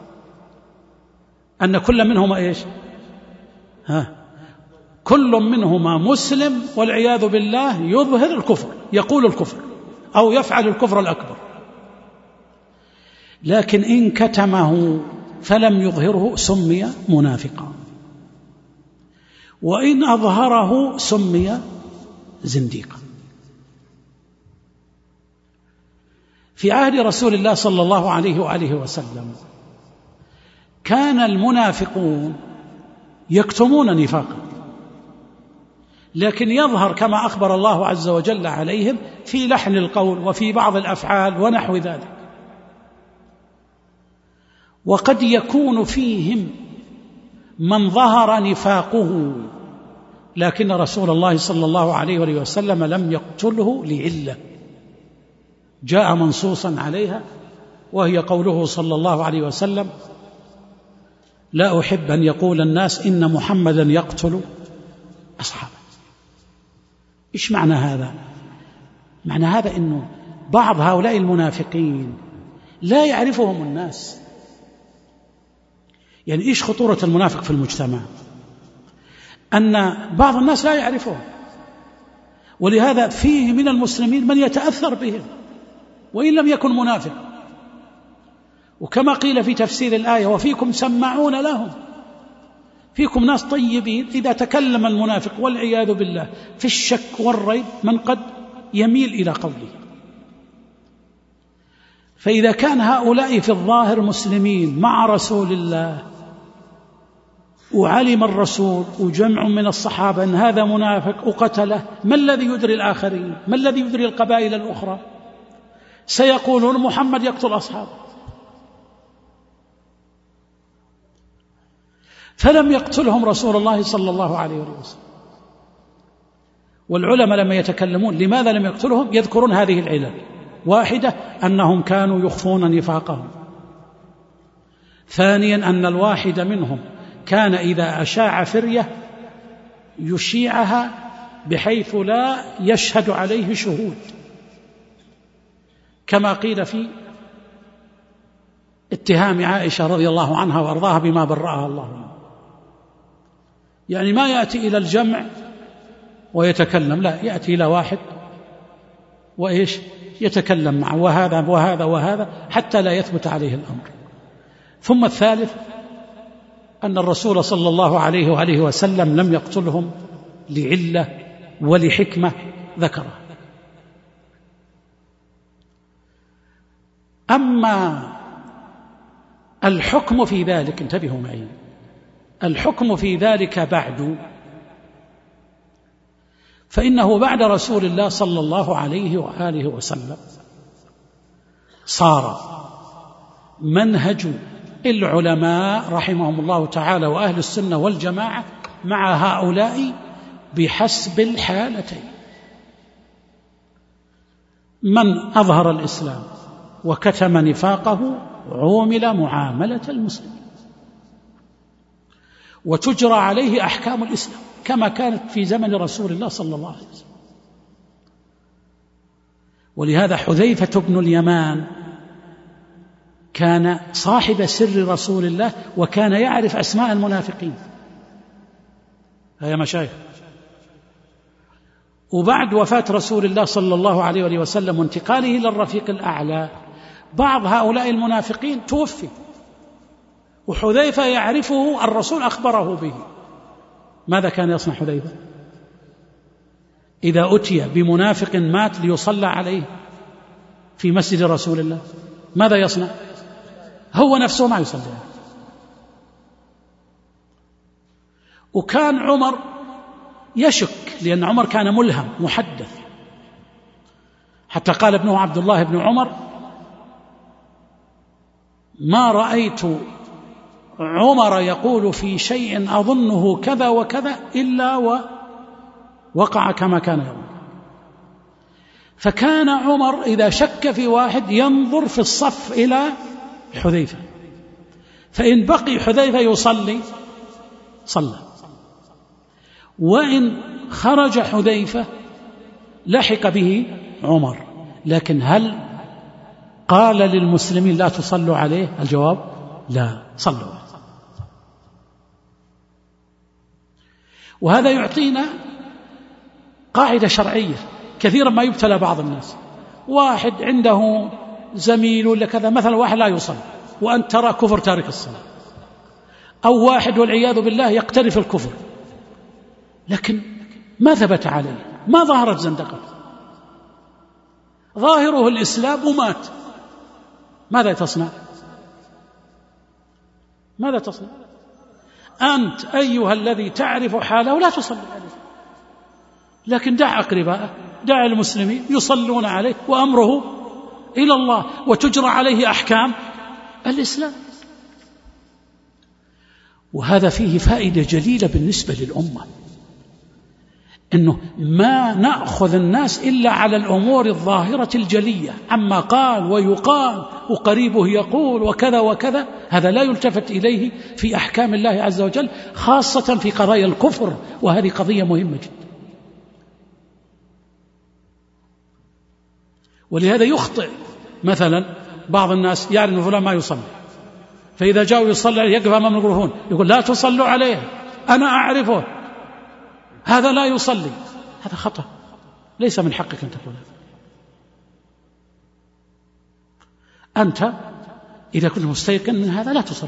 أن كل منهما إيش؟ ها كل منهما مسلم والعياذ بالله يظهر الكفر، يقول الكفر أو يفعل الكفر الأكبر، لكن إن كتمه فلم يظهره سمي منافقا، وإن أظهره سمي زنديقا. في عهد رسول الله صلى الله عليه وآله وسلم كان المنافقون يكتمون نفاقا، لكن يظهر كما أخبر الله عز وجل عليهم في لحن القول وفي بعض الأفعال ونحو ذلك. وقد يكون فيهم من ظهر نفاقه لكن رسول الله صلى الله عليه وسلم لم يقتله لعلة جاء منصوصا عليها، وهي قوله صلى الله عليه وسلم: لا أحب أن يقول الناس إن محمدا يقتل أصحابه. إيش معنى هذا؟ معنى هذا أنه بعض هؤلاء المنافقين لا يعرفهم الناس. يعني إيش خطورة المنافق في المجتمع؟ أن بعض الناس لا يعرفهم، ولهذا فيه من المسلمين من يتأثر بهم وإن لم يكن منافق. وكما قيل في تفسير الآية: وفيكم سماعون لهم، فيكم ناس طيبين إذا تكلم المنافق والعياذ بالله في الشك والريب من قد يميل إلى قوله. فإذا كان هؤلاء في الظاهر مسلمين مع رسول الله، وعلم الرسول وجمع من الصحابة أن هذا منافق وقتله، ما الذي يدري الآخرين؟ ما الذي يدري القبائل الأخرى؟ سيقولون محمد يقتل أصحابه. فلم يقتلهم رسول الله صلى الله عليه وسلم. والعلماء لما يتكلمون لماذا لم يقتلهم يذكرون هذه العلل: واحدة أنهم كانوا يخفون نفاقهم، ثانيا أن الواحد منهم كان إذا أشاع فرية يشيعها بحيث لا يشهد عليه شهود، كما قيل في اتهام عائشة رضي الله عنها وأرضاها بما برأها الله، يعني ما يأتي إلى الجمع ويتكلم، لا، يأتي إلى واحد وإيش يتكلم معه، وهذا وهذا وهذا، حتى لا يثبت عليه الأمر. ثم الثالث أن الرسول صلى الله عليه وآله وسلم لم يقتلهم لعلة ولحكمة ذكرها. أما الحكم في ذلك، انتبهوا معي، الحكم في ذلك بعد، فإنه بعد رسول الله صلى الله عليه وآله وسلم صار منهج العلماء رحمهم الله تعالى وأهل السنة والجماعة مع هؤلاء بحسب الحالتين: من أظهر الإسلام وكتم نفاقه عومل معاملة المسلمين، وتجرى عليه أحكام الإسلام كما كانت في زمن رسول الله صلى الله عليه وسلم. ولهذا حذيفة بن اليمان كان صاحب سر رسول الله، وكان يعرف أسماء المنافقين. يا مشايخ، وبعد وفاة رسول الله صلى الله عليه وسلم وانتقاله إلى الرفيق الأعلى، بعض هؤلاء المنافقين توفي، وحذيفة يعرفه، الرسول أخبره به. ماذا كان يصنع حذيفة إذا أتي بمنافق مات ليصلى عليه في مسجد رسول الله؟ ماذا يصنع؟ هو نفسه ما يصلي عليه. وكان عمر يشك، لأن عمر كان ملهم محدث، حتى قال ابنه عبد الله بن عمر: ما رأيت عمر يقول في شيء أظنه كذا وكذا إلا ووقع كما كان يقول. فكان عمر إذا شك في واحد ينظر في الصف إلى حذيفة، فإن بقي حذيفة يصلي صلى، وإن خرج حذيفة لحق به عمر. لكن هل قال للمسلمين لا تصلوا عليه؟ الجواب لا، صلوا. وهذا يعطينا قاعدة شرعية. كثيرا ما يبتلى بعض الناس، واحد عنده زميل ولا كذا، مثلا واحد لا يصلي وأن ترى كفر تارك الصلاة، أو واحد والعياذ بالله يقترف الكفر لكن ما ثبت عليه، ما ظهرت زندقة، ظاهره الإسلام ومات، ماذا تصنع؟ ماذا تصنع؟ أنت أيها الذي تعرف حاله لا تصلي عليه، لكن دع أقرباءه، دع المسلمين يصلون عليه، وأمره إلى الله، وتجرى عليه أحكام الإسلام. وهذا فيه فائدة جليلة بالنسبة للأمة، إنه ما نأخذ الناس إلا على الأمور الظاهرة الجلية، عما قال ويقال وقريبه يقول وكذا وكذا، هذا لا يلتفت إليه في أحكام الله عز وجل، خاصة في قضايا الكفر، وهذه قضية مهمة جدا. ولهذا يخطئ مثلا بعض الناس يعلم أن فلان ما يصلي، فإذا جاءوا يصلي يقف أمام الميكروفون يقول لا تصلوا عليه أنا أعرفه هذا لا يصلي. هذا خطأ، ليس من حقك أن تقول هذا. أنت إذا كنت مستيقن من هذا لا تصلي.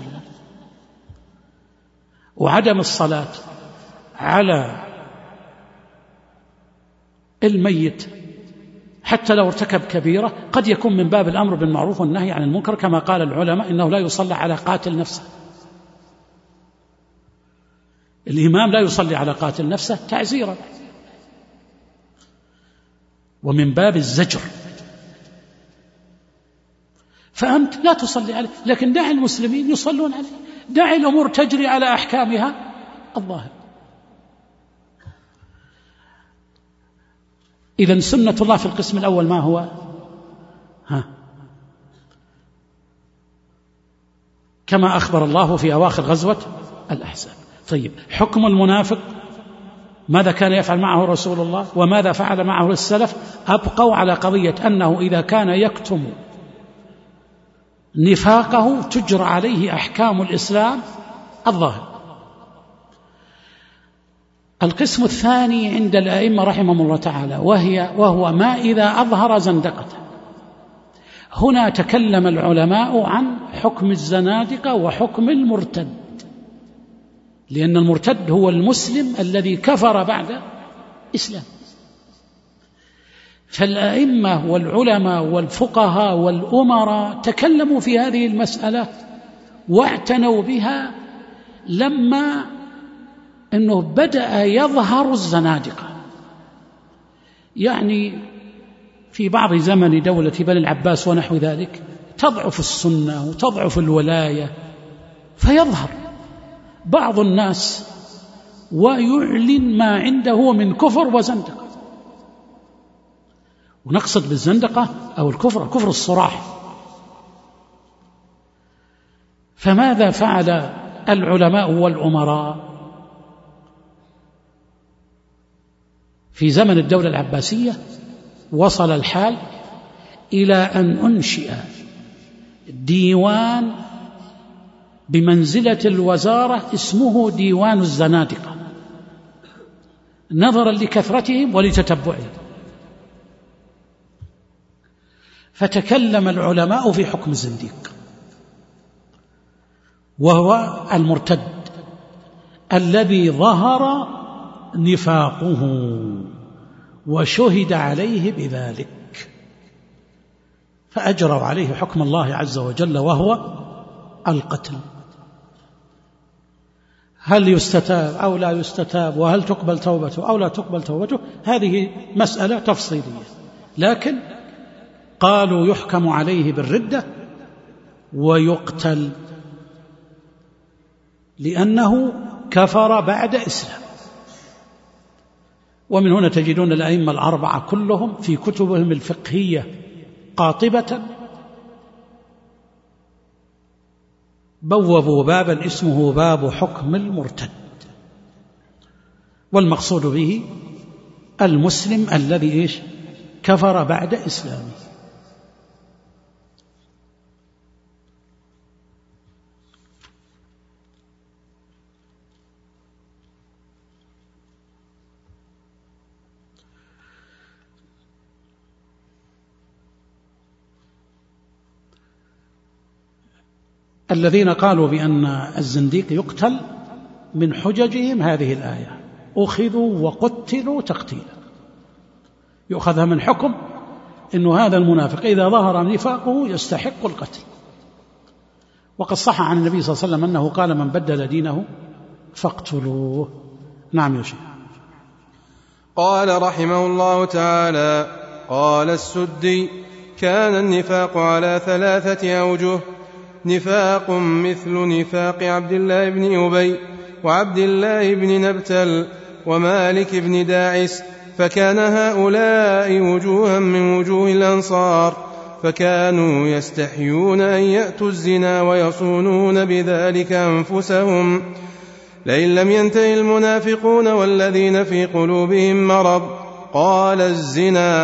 وعدم الصلاة على الميت حتى لو ارتكب كبيرة قد يكون من باب الأمر بالمعروف والنهي عن المنكر، كما قال العلماء إنه لا يصلى على قاتل نفسه. الإمام لا يصلي على قاتل نفسه تعزيرا، ومن باب الزجر. فأنت لا تصلي عليه، لكن دع المسلمين يصلون عليه، دع الأمور تجري على أحكامها الظاهر. إذن سنة الله في القسم الأول ما هو؟ ها كما أخبر الله في أواخر غزوة الأحزاب. طيب، حكم المنافق ماذا كان يفعل معه رسول الله وماذا فعل معه السلف؟ أبقوا على قضية أنه إذا كان يكتم نفاقه تجرى عليه أحكام الإسلام الظاهر. القسم الثاني عند الأئمة رحمهم الله تعالى وهي وهو ما إذا أظهر زندقته. هنا تكلم العلماء عن حكم الزنادقة وحكم المرتد، لأن المرتد هو المسلم الذي كفر بعد إسلام. فالأئمة والعلماء والفقهاء والأمراء تكلموا في هذه المسألة واعتنوا بها لما أنه بدأ يظهر الزنادقة. يعني في بعض زمن دولة بني العباس ونحو ذلك تضعف السنة وتضعف الولاية، فيظهر بعض الناس ويعلن ما عنده من كفر وزندقة. ونقصد بالزندقة أو الكفر كفر الصراح. فماذا فعل العلماء والأمراء في زمن الدولة العباسية؟ وصل الحال إلى أن أنشئ ديوان بمنزلة الوزارة اسمه ديوان الزنادقة، نظرا لكثرتهم ولتتبعهم. فتكلم العلماء في حكم الزنديق، وهو المرتد الذي ظهر نفاقه وشهد عليه بذلك، فأجروا عليه حكم الله عز وجل وهو القتل. هل يستتاب أو لا يستتاب، وهل تقبل توبته أو لا تقبل توبته، هذه مسألة تفصيلية. لكن قالوا يحكم عليه بالردة ويقتل لأنه كفر بعد إسلام. ومن هنا تجدون الأئمة الأربعة كلهم في كتبهم الفقهية قاطبة بوبوا بابا اسمه باب حكم المرتد، والمقصود به المسلم الذي إيش كفر بعد إسلامه. الذين قالوا بأن الزنديق يقتل من حججهم هذه الآية: أخذوا وقتلوا تقتيلا. يؤخذها من حكم إنه هذا المنافق إذا ظهر نفاقه يستحق القتل. وقد صح عن النبي صلى الله عليه وسلم أنه قال: من بدل دينه فاقتلوه. نعم يا شيخ. قال رحمه الله تعالى: قال السدي: كان النفاق على ثلاثة أوجه: نفاق مثل نفاق عبد الله بن أبي وعبد الله بن نبتل ومالك بن داعس، فكان هؤلاء وجوها من وجوه الأنصار، فكانوا يستحيون أن يأتوا الزنا ويصونون بذلك أنفسهم. لئن لم ينتهي المنافقون والذين في قلوبهم مرض قال الزنا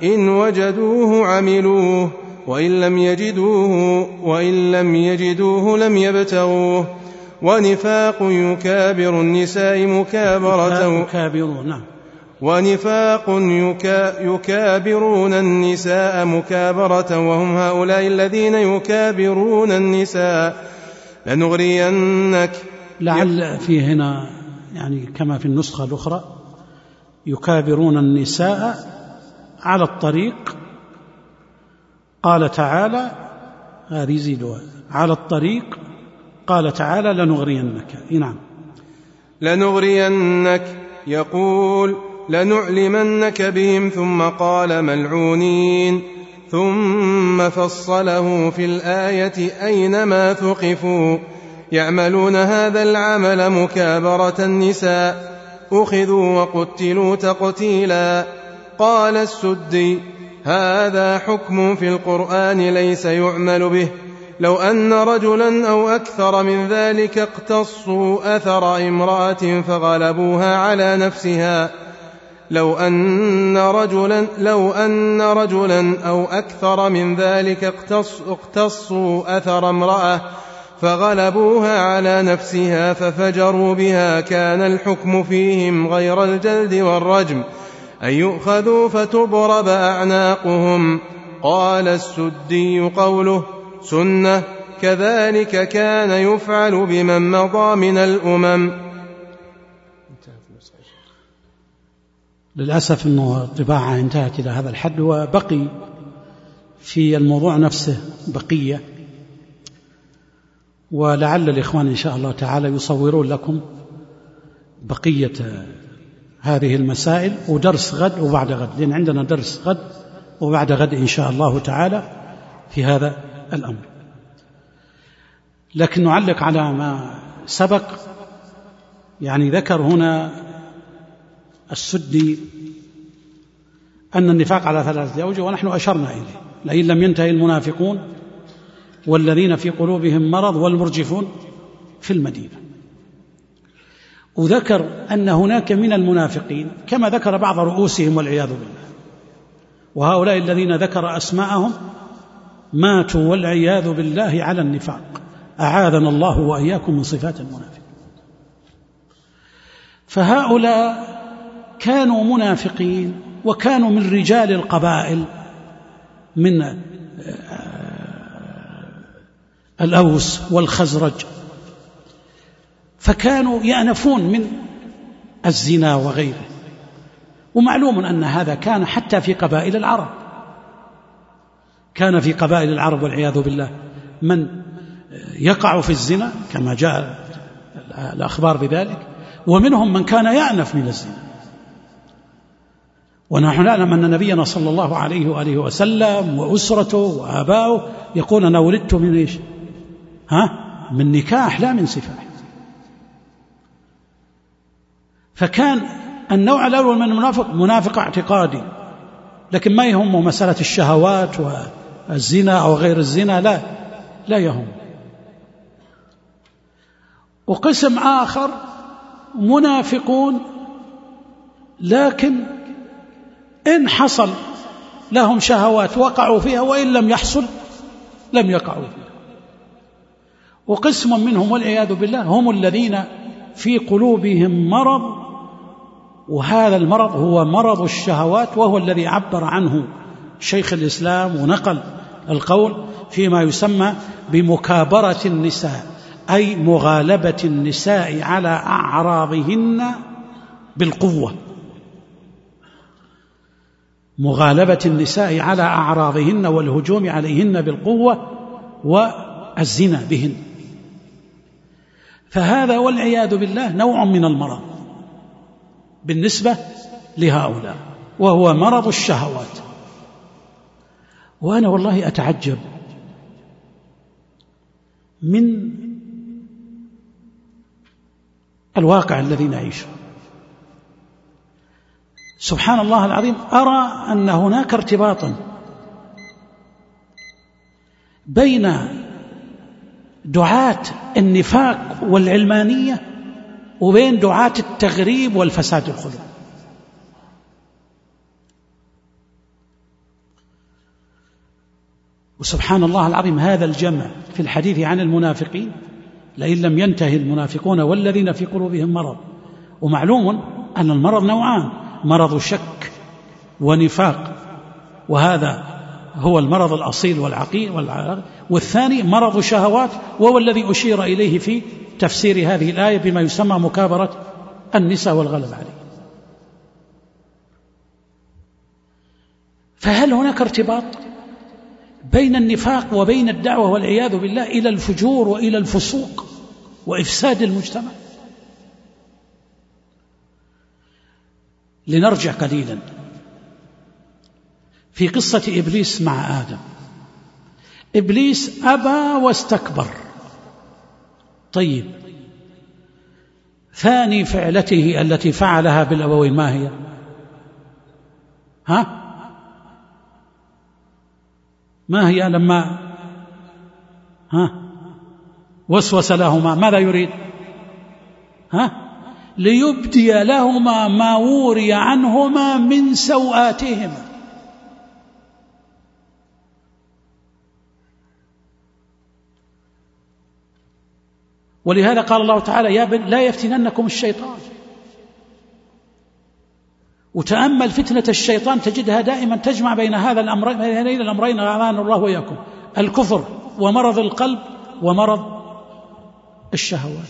إن وجدوه عملوه وإن لم يجدوه وإن لم يجدوه لم يبتغوه. ونفاق يكابر النساء مكابرة يكابرون ونفاق يكا يكابرون النساء مكابرة وهم هؤلاء الذين يكابرون النساء لنغرينك. لعل في هنا يعني كما في النسخة الأخرى يكابرون النساء على الطريق، قال تعالى هذه زيدوا على الطريق، قال تعالى لنغرينك. نعم لنغرينك يقول لنعلمنك بهم، ثم قال ملعونين، ثم فصله في الآية أينما ثقفوا يعملون هذا العمل مكابرة النساء أخذوا وقتلوا تقتيلا. قال السدي هذا حكم في القرآن ليس يعمل به، لو أن رجلا أو أكثر من ذلك اقتصوا أثر امرأة فغلبوها على نفسها لو أن رجلا لو أن رجلا أو أكثر من ذلك اقتصوا أثر امرأة فغلبوها على نفسها ففجروا بها كان الحكم فيهم غير الجلد والرجم، أن يؤخذوا فتضرب أعناقهم. قال السدي قوله سنة، كذلك كان يفعل بمن مضى من الأمم. للأسف أنه الطباعة انتهت إلى هذا الحد، وبقي في الموضوع نفسه بقية، ولعل الإخوان إن شاء الله تعالى يصورون لكم بقية هذه المسائل ودرس غد وبعد غد، لأن عندنا درس غد وبعد غد إن شاء الله تعالى في هذا الأمر. لكن نعلق على ما سبق. يعني ذكر هنا السدي أن النفاق على ثلاثة أوجه، ونحن أشرنا إليه: لئن لم ينتهي المنافقون والذين في قلوبهم مرض والمرجفون في المدينة. وذكر أن هناك من المنافقين كما ذكر بعض رؤوسهم والعياذ بالله، وهؤلاء الذين ذكر أسماءهم ماتوا والعياذ بالله على النفاق، أعاذنا الله وإياكم من صفات المنافق. فهؤلاء كانوا منافقين وكانوا من رجال القبائل من الأوس والخزرج، فكانوا يأنفون من الزنا وغيره. ومعلوم أن هذا كان حتى في قبائل العرب، كان في قبائل العرب والعياذ بالله من يقع في الزنا كما جاء الأخبار بذلك، ومنهم من كان يأنف من الزنا. ونحن نعلم أن نبينا صلى الله عليه وآله وسلم وأسرته وآباؤه يقول أنا ولدت من إيش؟ ها؟ من نكاح لا من سفاح. فكان النوع الأول من المنافق منافق اعتقادي، لكن ما يهمه مسألة الشهوات والزنا أو غير الزنا، لا لا يهم. وقسم آخر منافقون لكن إن حصل لهم شهوات وقعوا فيها، وإن لم يحصل لم يقعوا فيها. وقسم منهم والعياذ بالله هم الذين في قلوبهم مرض، وهذا المرض هو مرض الشهوات، وهو الذي عبر عنه شيخ الإسلام ونقل القول فيما يسمى بمكابرة النساء، أي مغالبة النساء على أعراضهن بالقوة، مغالبة النساء على أعراضهن والهجوم عليهن بالقوة والزنا بهن. فهذا والعياذ بالله نوع من المرض بالنسبة لهؤلاء، وهو مرض الشهوات. وأنا والله أتعجب من الواقع الذي نعيشه. سبحان الله العظيم، أرى أن هناك ارتباطا بين دعاة النفاق والعلمانية وبين دعاة التغريب والفساد الخلق. وسبحان الله العظيم هذا الجمع في الحديث عن المنافقين: لئن لم ينتهي المنافقون والذين في قلوبهم مرض. ومعلوم أن المرض نوعان: مرض شك ونفاق، وهذا هو المرض الأصيل والعقيم، والثاني مرض شهوات، وهو الذي أشير إليه في تفسير هذه الآية بما يسمى مكابرة النساء والغلب عليه. فهل هناك ارتباط بين النفاق وبين الدعوة والعياذ بالله إلى الفجور وإلى الفسوق وإفساد المجتمع؟ لنرجع قليلا في قصة إبليس مع آدم. إبليس أبى واستكبر. طيب، ثاني فعلته التي فعلها بالأبوين ما هي؟ ها؟ ما هي لما ها وسوس لهما؟ ماذا يريد؟ ها؟ ليبدي لهما ما وري عنهما من سوآتهما. ولهذا قال الله تعالى: يا بن لا يفتننكم الشيطان. وتأمل فتنة الشيطان تجدها دائما تجمع بين هذا الأمرين بين الأمرين أعاذنا الله وإياكم: الكفر ومرض القلب ومرض الشهوات.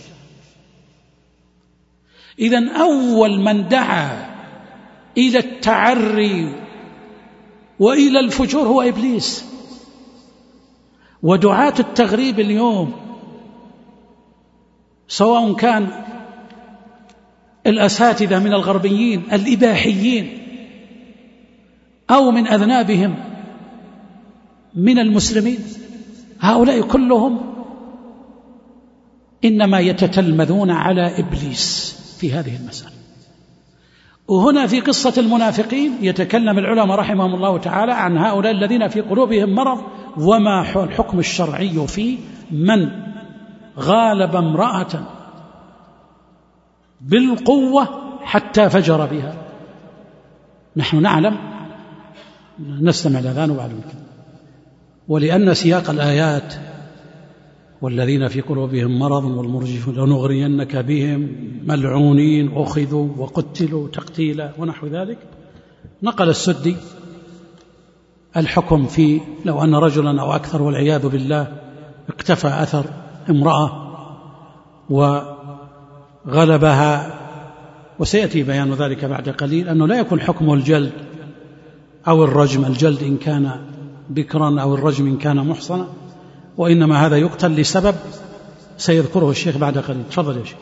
إذن أول من دعا إلى التعري وإلى الفجور هو إبليس. ودعاة التغريب اليوم سواء كان الأساتذة من الغربيين الإباحيين أو من أذنابهم من المسلمين، هؤلاء كلهم إنما يتتلمذون على إبليس في هذه المسألة. وهنا في قصة المنافقين يتكلم العلماء رحمهم الله تعالى عن هؤلاء الذين في قلوبهم مرض، وما الحكم الشرعي في من غالب امرأة بالقوة حتى فجر بها. نحن نعلم، نستمع الأذان وبعد ذلك. ولأن سياق الآيات والذين في قلوبهم مرض والمرجفون لنغرينك بهم ملعونين أخذوا وقتلوا تقتيلا ونحو ذلك، نقل السدي الحكم في لو أن رجلا أو أكثر والعياذ بالله اقتفى أثر امرأة وغلبها، وسيأتي بيان ذلك بعد قليل، أنه لا يكون حكمه الجلد أو الرجم، الجلد إن كان بكرا أو الرجم إن كان محصنا، وإنما هذا يقتل لسبب سيذكره الشيخ بعد قليل. تفضل يا شيخ.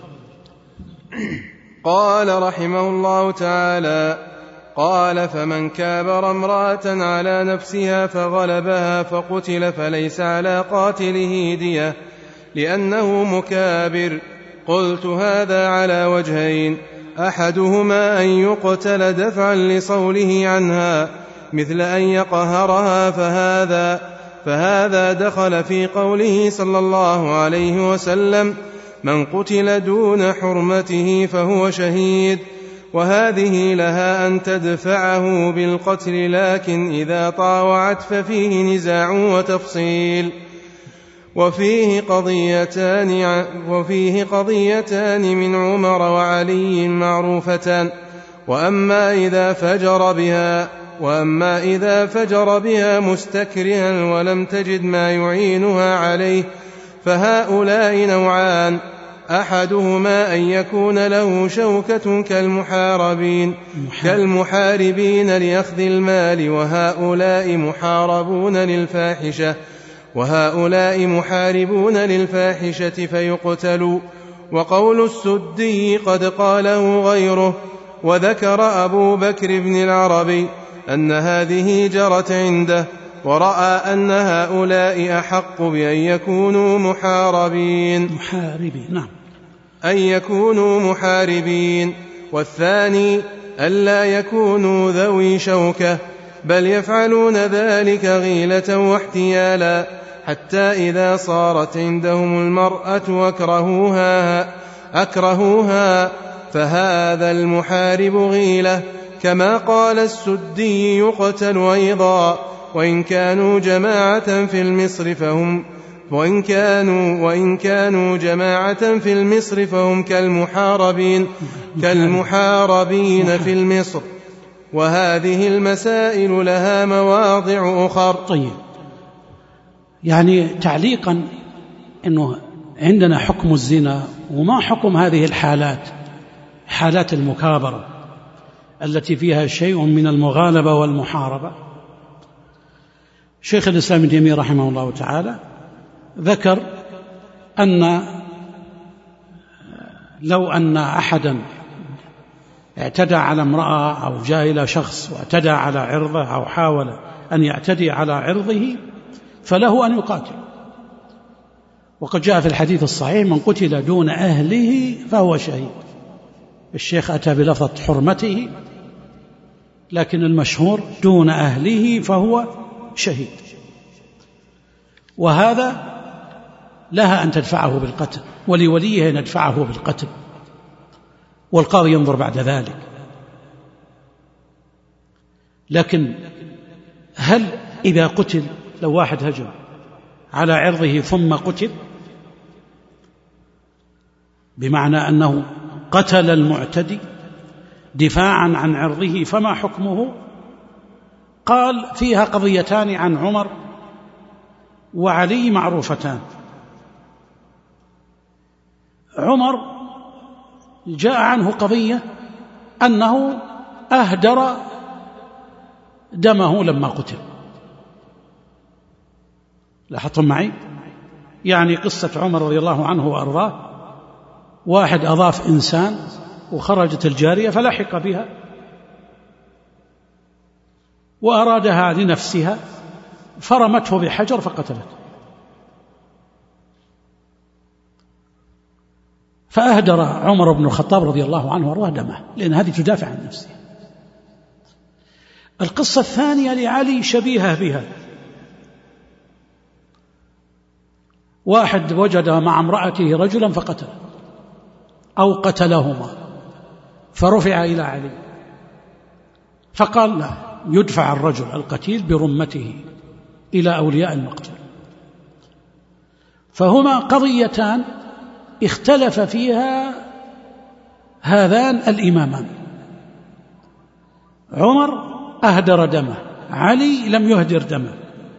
قال رحمه الله تعالى: قال: فمن كابر امرأة على نفسها فغلبها فقتل فليس على قاتله دية لأنه مكابر. قلت: هذا على وجهين: أحدهما أن يقتل دفعا لصوله عنها مثل أن يقهرها، فهذا فهذا دخل في قوله صلى الله عليه وسلم: من قتل دون حرمته فهو شهيد. وهذه لها أن تدفعه بالقتل، لكن إذا طاوعت ففيه نزاع وتفصيل. وفيه قضيتان, وفيه قضيتان من عمر وعلي معروفتان: وأما إذا فجر بها وأما إذا فجر بها مستكرها ولم تجد ما يعينها عليه فهؤلاء نوعان: أحدهما أن يكون له شوكة كالمحاربين كالمحاربين لأخذ المال، وهؤلاء محاربون للفاحشة وهؤلاء محاربون للفاحشة فيقتلوا. وقول السدي قد قاله غيره. وذكر أبو بكر بن العربي أن هذه جرت عنده، ورأى أن هؤلاء أحق بأن يكونوا محاربين محاربين نعم أن يكونوا محاربين والثاني ألا يكونوا ذوي شوكة، بل يفعلون ذلك غيلة واحتيالا، حتى إذا صارت عندهم المرأة أكرهوها, أكرهوها فهذا المحارب غيلة، كما قال السدي يقتل أيضا. وإن كانوا جماعة في المصر فهم وإن كانوا وإن كانوا جماعة في المصر فهم كالمحاربين كالمحاربين في المصر. وهذه المسائل لها مواضع أخر. طيب، يعني تعليقا أنه عندنا حكم الزنا، وما حكم هذه الحالات، حالات المكابرة التي فيها شيء من المغالبة والمحاربة. شيخ الإسلام ابن تيمية رحمه الله تعالى ذكر أن لو أن أحدا اعتدى على امرأة أو جاء إلى شخص واعتدى على عرضه أو حاول أن يعتدي على عرضه فله أن يقاتل. وقد جاء في الحديث الصحيح: من قتل دون أهله فهو شهيد. الشيخ أتى بلفظة حرمته، لكن المشهور دون أهله فهو شهيد. وهذا لها أن تدفعه بالقتل، ولوليه أن يدفعه بالقتل، والقاضي ينظر بعد ذلك. لكن هل إذا قتل، لو واحد هجم على عرضه ثم قتل، بمعنى أنه قتل المعتدي دفاعا عن عرضه، فما حكمه؟ قال: فيها قضيتان عن عمر وعلي معروفتان. عمر جاء عنه قضية أنه أهدر دمه لما قتل. لاحظتم معي؟ يعني قصة عمر رضي الله عنه وأرضاه، واحد أضاف إنسان وخرجت الجارية فلحق بها وأرادها لنفسها فرمته بحجر فقتلته، فأهدر عمر بن الخطاب رضي الله عنه وأرضاه دمه، لأن هذه تدافع عن نفسها. القصة الثانية لعلي شبيهة بها، واحد وجد مع امرأته رجلا فقتل أو قتلهما، فرفع إلى علي فقال: لا، يدفع الرجل القتيل برمته إلى أولياء المقتول. فهما قضيتان اختلف فيها هذان الإمامان. عمر أهدر دمه، علي لم يهدر دمه.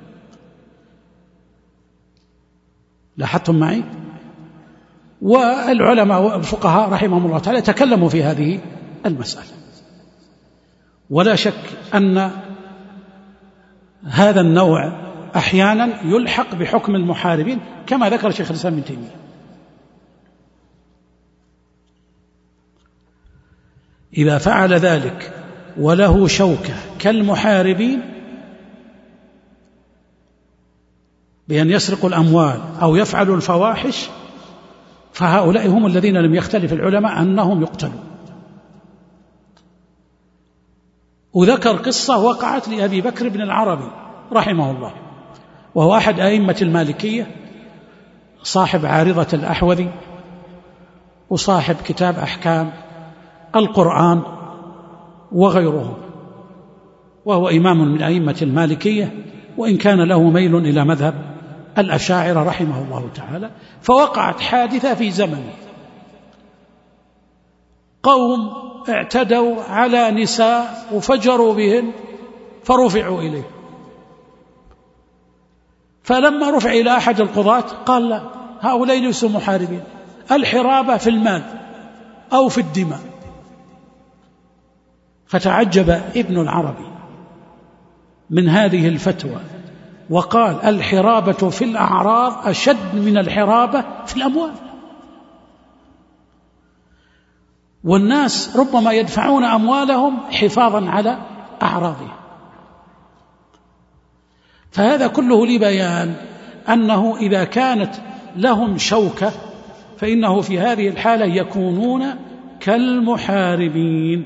لاحظتم معي؟ والعلماء والفقهاء رحمهم الله تعالى تكلموا في هذه المسألة. ولا شك أن هذا النوع أحيانا يلحق بحكم المحاربين كما ذكر شيخ الإسلام ابن تيمية. إذا فعل ذلك وله شوكة كالمحاربين بأن يسرقوا الأموال أو يفعلوا الفواحش، فهؤلاء هم الذين لم يختلف العلماء أنهم يقتلون. وذكر قصة وقعت لأبي بكر بن العربي رحمه الله، وهو أحد أئمة المالكية، صاحب عارضة الأحوذي وصاحب كتاب أحكام القرآن وغيره، وهو إمام من أئمة المالكية، وإن كان له ميل إلى مذهب الأشاعرة رحمه الله تعالى. فوقعت حادثة في زمنه، قوم اعتدوا على نساء وفجروا بهن فرفعوا إليه، فلما رفع إلى أحد القضاة قال: لا، هؤلاء ليسوا محاربين، الحرابة في المال أو في الدماء. فتعجب ابن العربي من هذه الفتوى وقال: الحرابة في الأعراض أشد من الحرابة في الأموال، والناس ربما يدفعون أموالهم حفاظا على أعراضهم. فهذا كله لبيان أنه إذا كانت لهم شوكة فإنه في هذه الحالة يكونون كالمحاربين.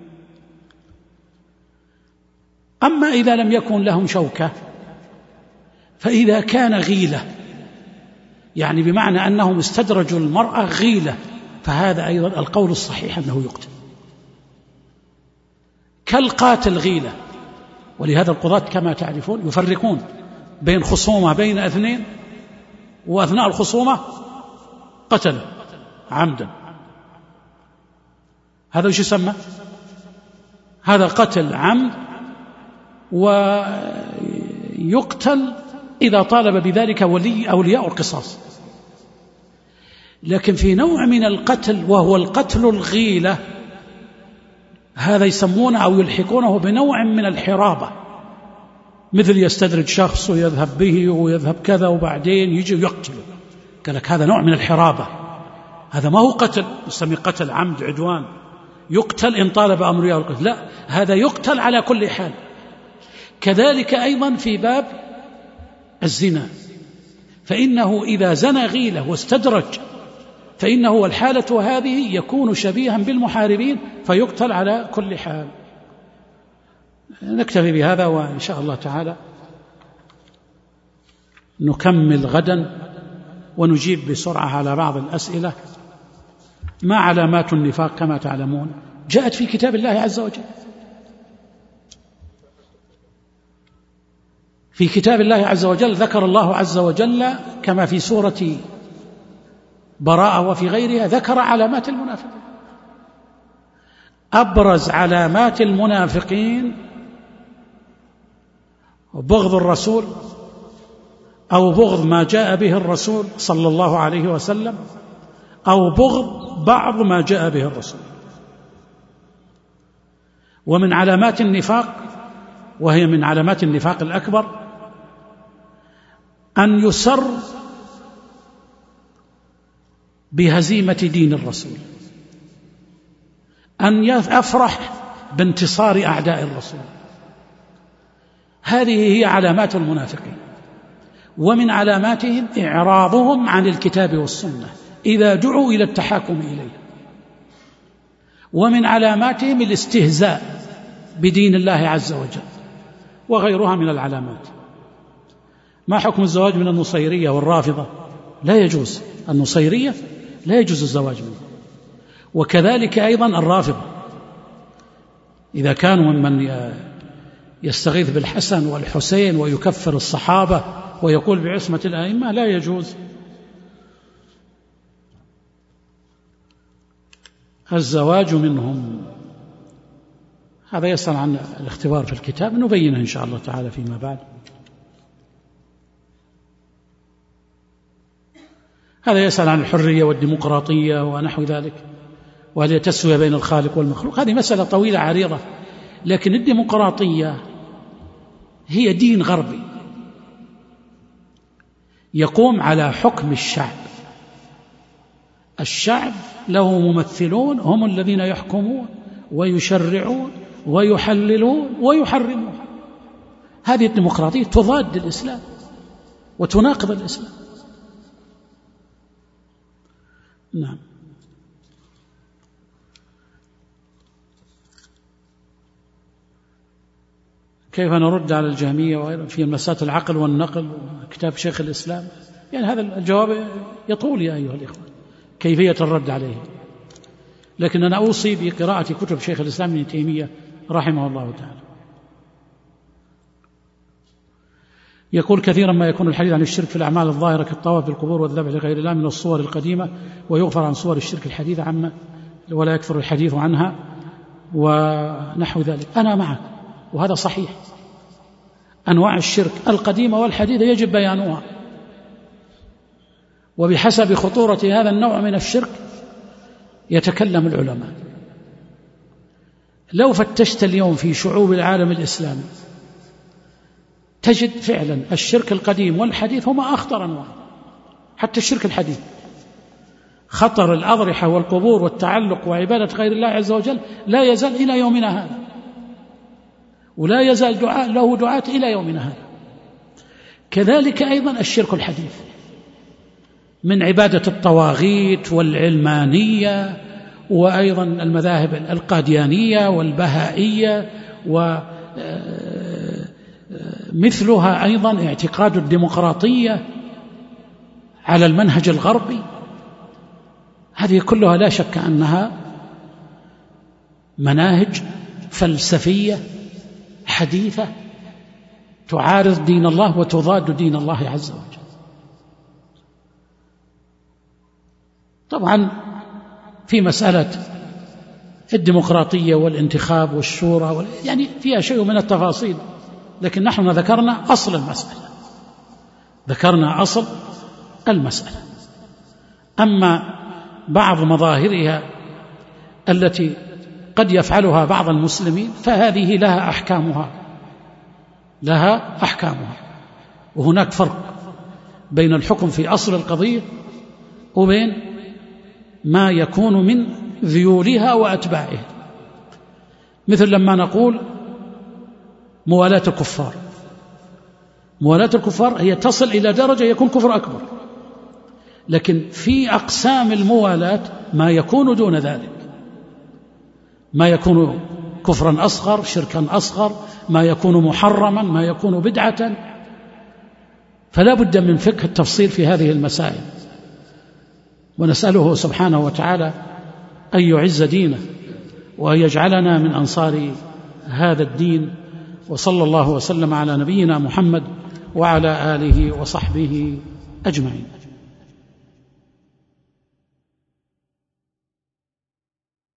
أما إذا لم يكن لهم شوكة، فإذا كان غيلة، يعني بمعنى أنهم استدرجوا المرأة غيلة، فهذا أيضا القول الصحيح أنه يقتل كالقاتل غيلة. ولهذا القضاة كما تعرفون يفرقون بين خصومة بين اثنين وأثناء الخصومة قتل عمدا، هذا وش يسمى؟ هذا قتل عمد، ويقتل إذا طالب بذلك ولي أولياء القصاص. لكن في نوع من القتل وهو القتل الغيلة، هذا يسمونه أو يلحقونه بنوع من الحرابة، مثل يستدرج شخص ويذهب به ويذهب كذا وبعدين يجي ويقتله، قال لك هذا نوع من الحرابة، هذا ما هو قتل يسمى قتل عمد عدوان، يقتل إن طالب أولياء القصاص، لا، هذا يقتل على كل حال. كذلك أيضا في باب الزنا، فإنه إذا زنى غيلة واستدرج فإنه الحالة هذه يكون شبيها بالمحاربين فيقتل على كل حال. نكتفي بهذا، وإن شاء الله تعالى نكمل غدا ونجيب بسرعة على بعض الأسئلة. ما علامات النفاق كما تعلمون جاءت في كتاب الله عز وجل، في كتاب الله عز وجل ذكر الله عز وجل كما في سورة براءة وفي غيرها ذكر علامات المنافقين. أبرز علامات المنافقين بغض الرسول أو بغض ما جاء به الرسول صلى الله عليه وسلم أو بغض بعض ما جاء به الرسول. ومن علامات النفاق، وهي من علامات النفاق الأكبر، أن يسر بهزيمة دين الرسول، أن يفرح بانتصار أعداء الرسول. هذه هي علامات المنافقين. ومن علاماتهم إعراضهم عن الكتاب والسنة إذا دعوا إلى التحاكم إليه. ومن علاماتهم الاستهزاء بدين الله عز وجل وغيرها من العلامات. ما حكم الزواج من النصيرية والرافضة؟ لا يجوز، النصيرية لا يجوز الزواج منه، وكذلك أيضا الرافضة إذا كانوا ممن يستغيث بالحسن والحسين ويكفر الصحابة ويقول بعصمة الأئمة، لا يجوز. الزواج منهم هذا يسأل عن الاختبار في الكتاب، نبينه إن شاء الله تعالى فيما بعد. هذا يسأل عن الحرية والديمقراطية ونحو ذلك، وهل تسوية بين الخالق والمخلوق، هذه مسألة طويلة عريضة. لكن الديمقراطية هي دين غربي يقوم على حكم الشعب، الشعب له ممثلون هم الذين يحكمون ويشرعون ويحللون ويحرمون. هذه الديمقراطية تضاد الإسلام وتناقض الإسلام. نعم. كيف نرد على الجهمية وغيرهم في مسألة العقل والنقل وكتاب شيخ الإسلام؟ يعني هذا الجواب يطول يا أيها الإخوة كيفية الرد عليه، لكن أنا أوصي بقراءة كتب شيخ الإسلام ابن تيمية رحمه الله تعالى. يقول كثيرا ما يكون الحديث عن الشرك في الأعمال الظاهرة كالطواف بالقبور والذبح لغير الله من الصور القديمة، ويغفر عن صور الشرك الحديثة عما ولا يكثر الحديث عنها ونحو ذلك. أنا معك وهذا صحيح، أنواع الشرك القديمة والحديثة يجب بيانها، وبحسب خطورة هذا النوع من الشرك يتكلم العلماء. لو فتشت اليوم في شعوب العالم الإسلامي تجد فعلا الشرك القديم والحديث هما أخطر أنواع. حتى الشرك الحديث خطر الأضرحة والقبور والتعلق وعبادة غير الله عز وجل لا يزال إلى يومنا هذا، ولا يزال دعاء له دعاة إلى يومنا هذا. كذلك أيضا الشرك الحديث من عبادة الطواغيت والعلمانية، وأيضا المذاهب القاديانية والبهائية، ومثلها أيضا اعتقاد الديمقراطية على المنهج الغربي. هذه كلها لا شك أنها مناهج فلسفية حديثة تعارض دين الله وتضاد دين الله عز وجل. طبعا في مسألة الديمقراطية والانتخاب والشورى يعني فيها شيء من التفاصيل، لكن نحن ذكرنا أصل المسألة ذكرنا أصل المسألة. أما بعض مظاهرها التي قد يفعلها بعض المسلمين فهذه لها أحكامها لها أحكامها وهناك فرق بين الحكم في أصل القضية وبين ما يكون من ذيولها وأتباعها، مثل لما نقول موالاة الكفار. موالاة الكفار هي تصل إلى درجة يكون كفر أكبر، لكن في أقسام الموالاة ما يكون دون ذلك، ما يكون كفرا أصغر، شركا أصغر، ما يكون محرما، ما يكون بدعة. فلا بد من فقه التفصيل في هذه المسائل، ونسأله سبحانه وتعالى أن يعز دينه وأن يجعلنا من أنصار هذا الدين. وصلى الله وسلم على نبينا محمد وعلى آله وصحبه أجمعين.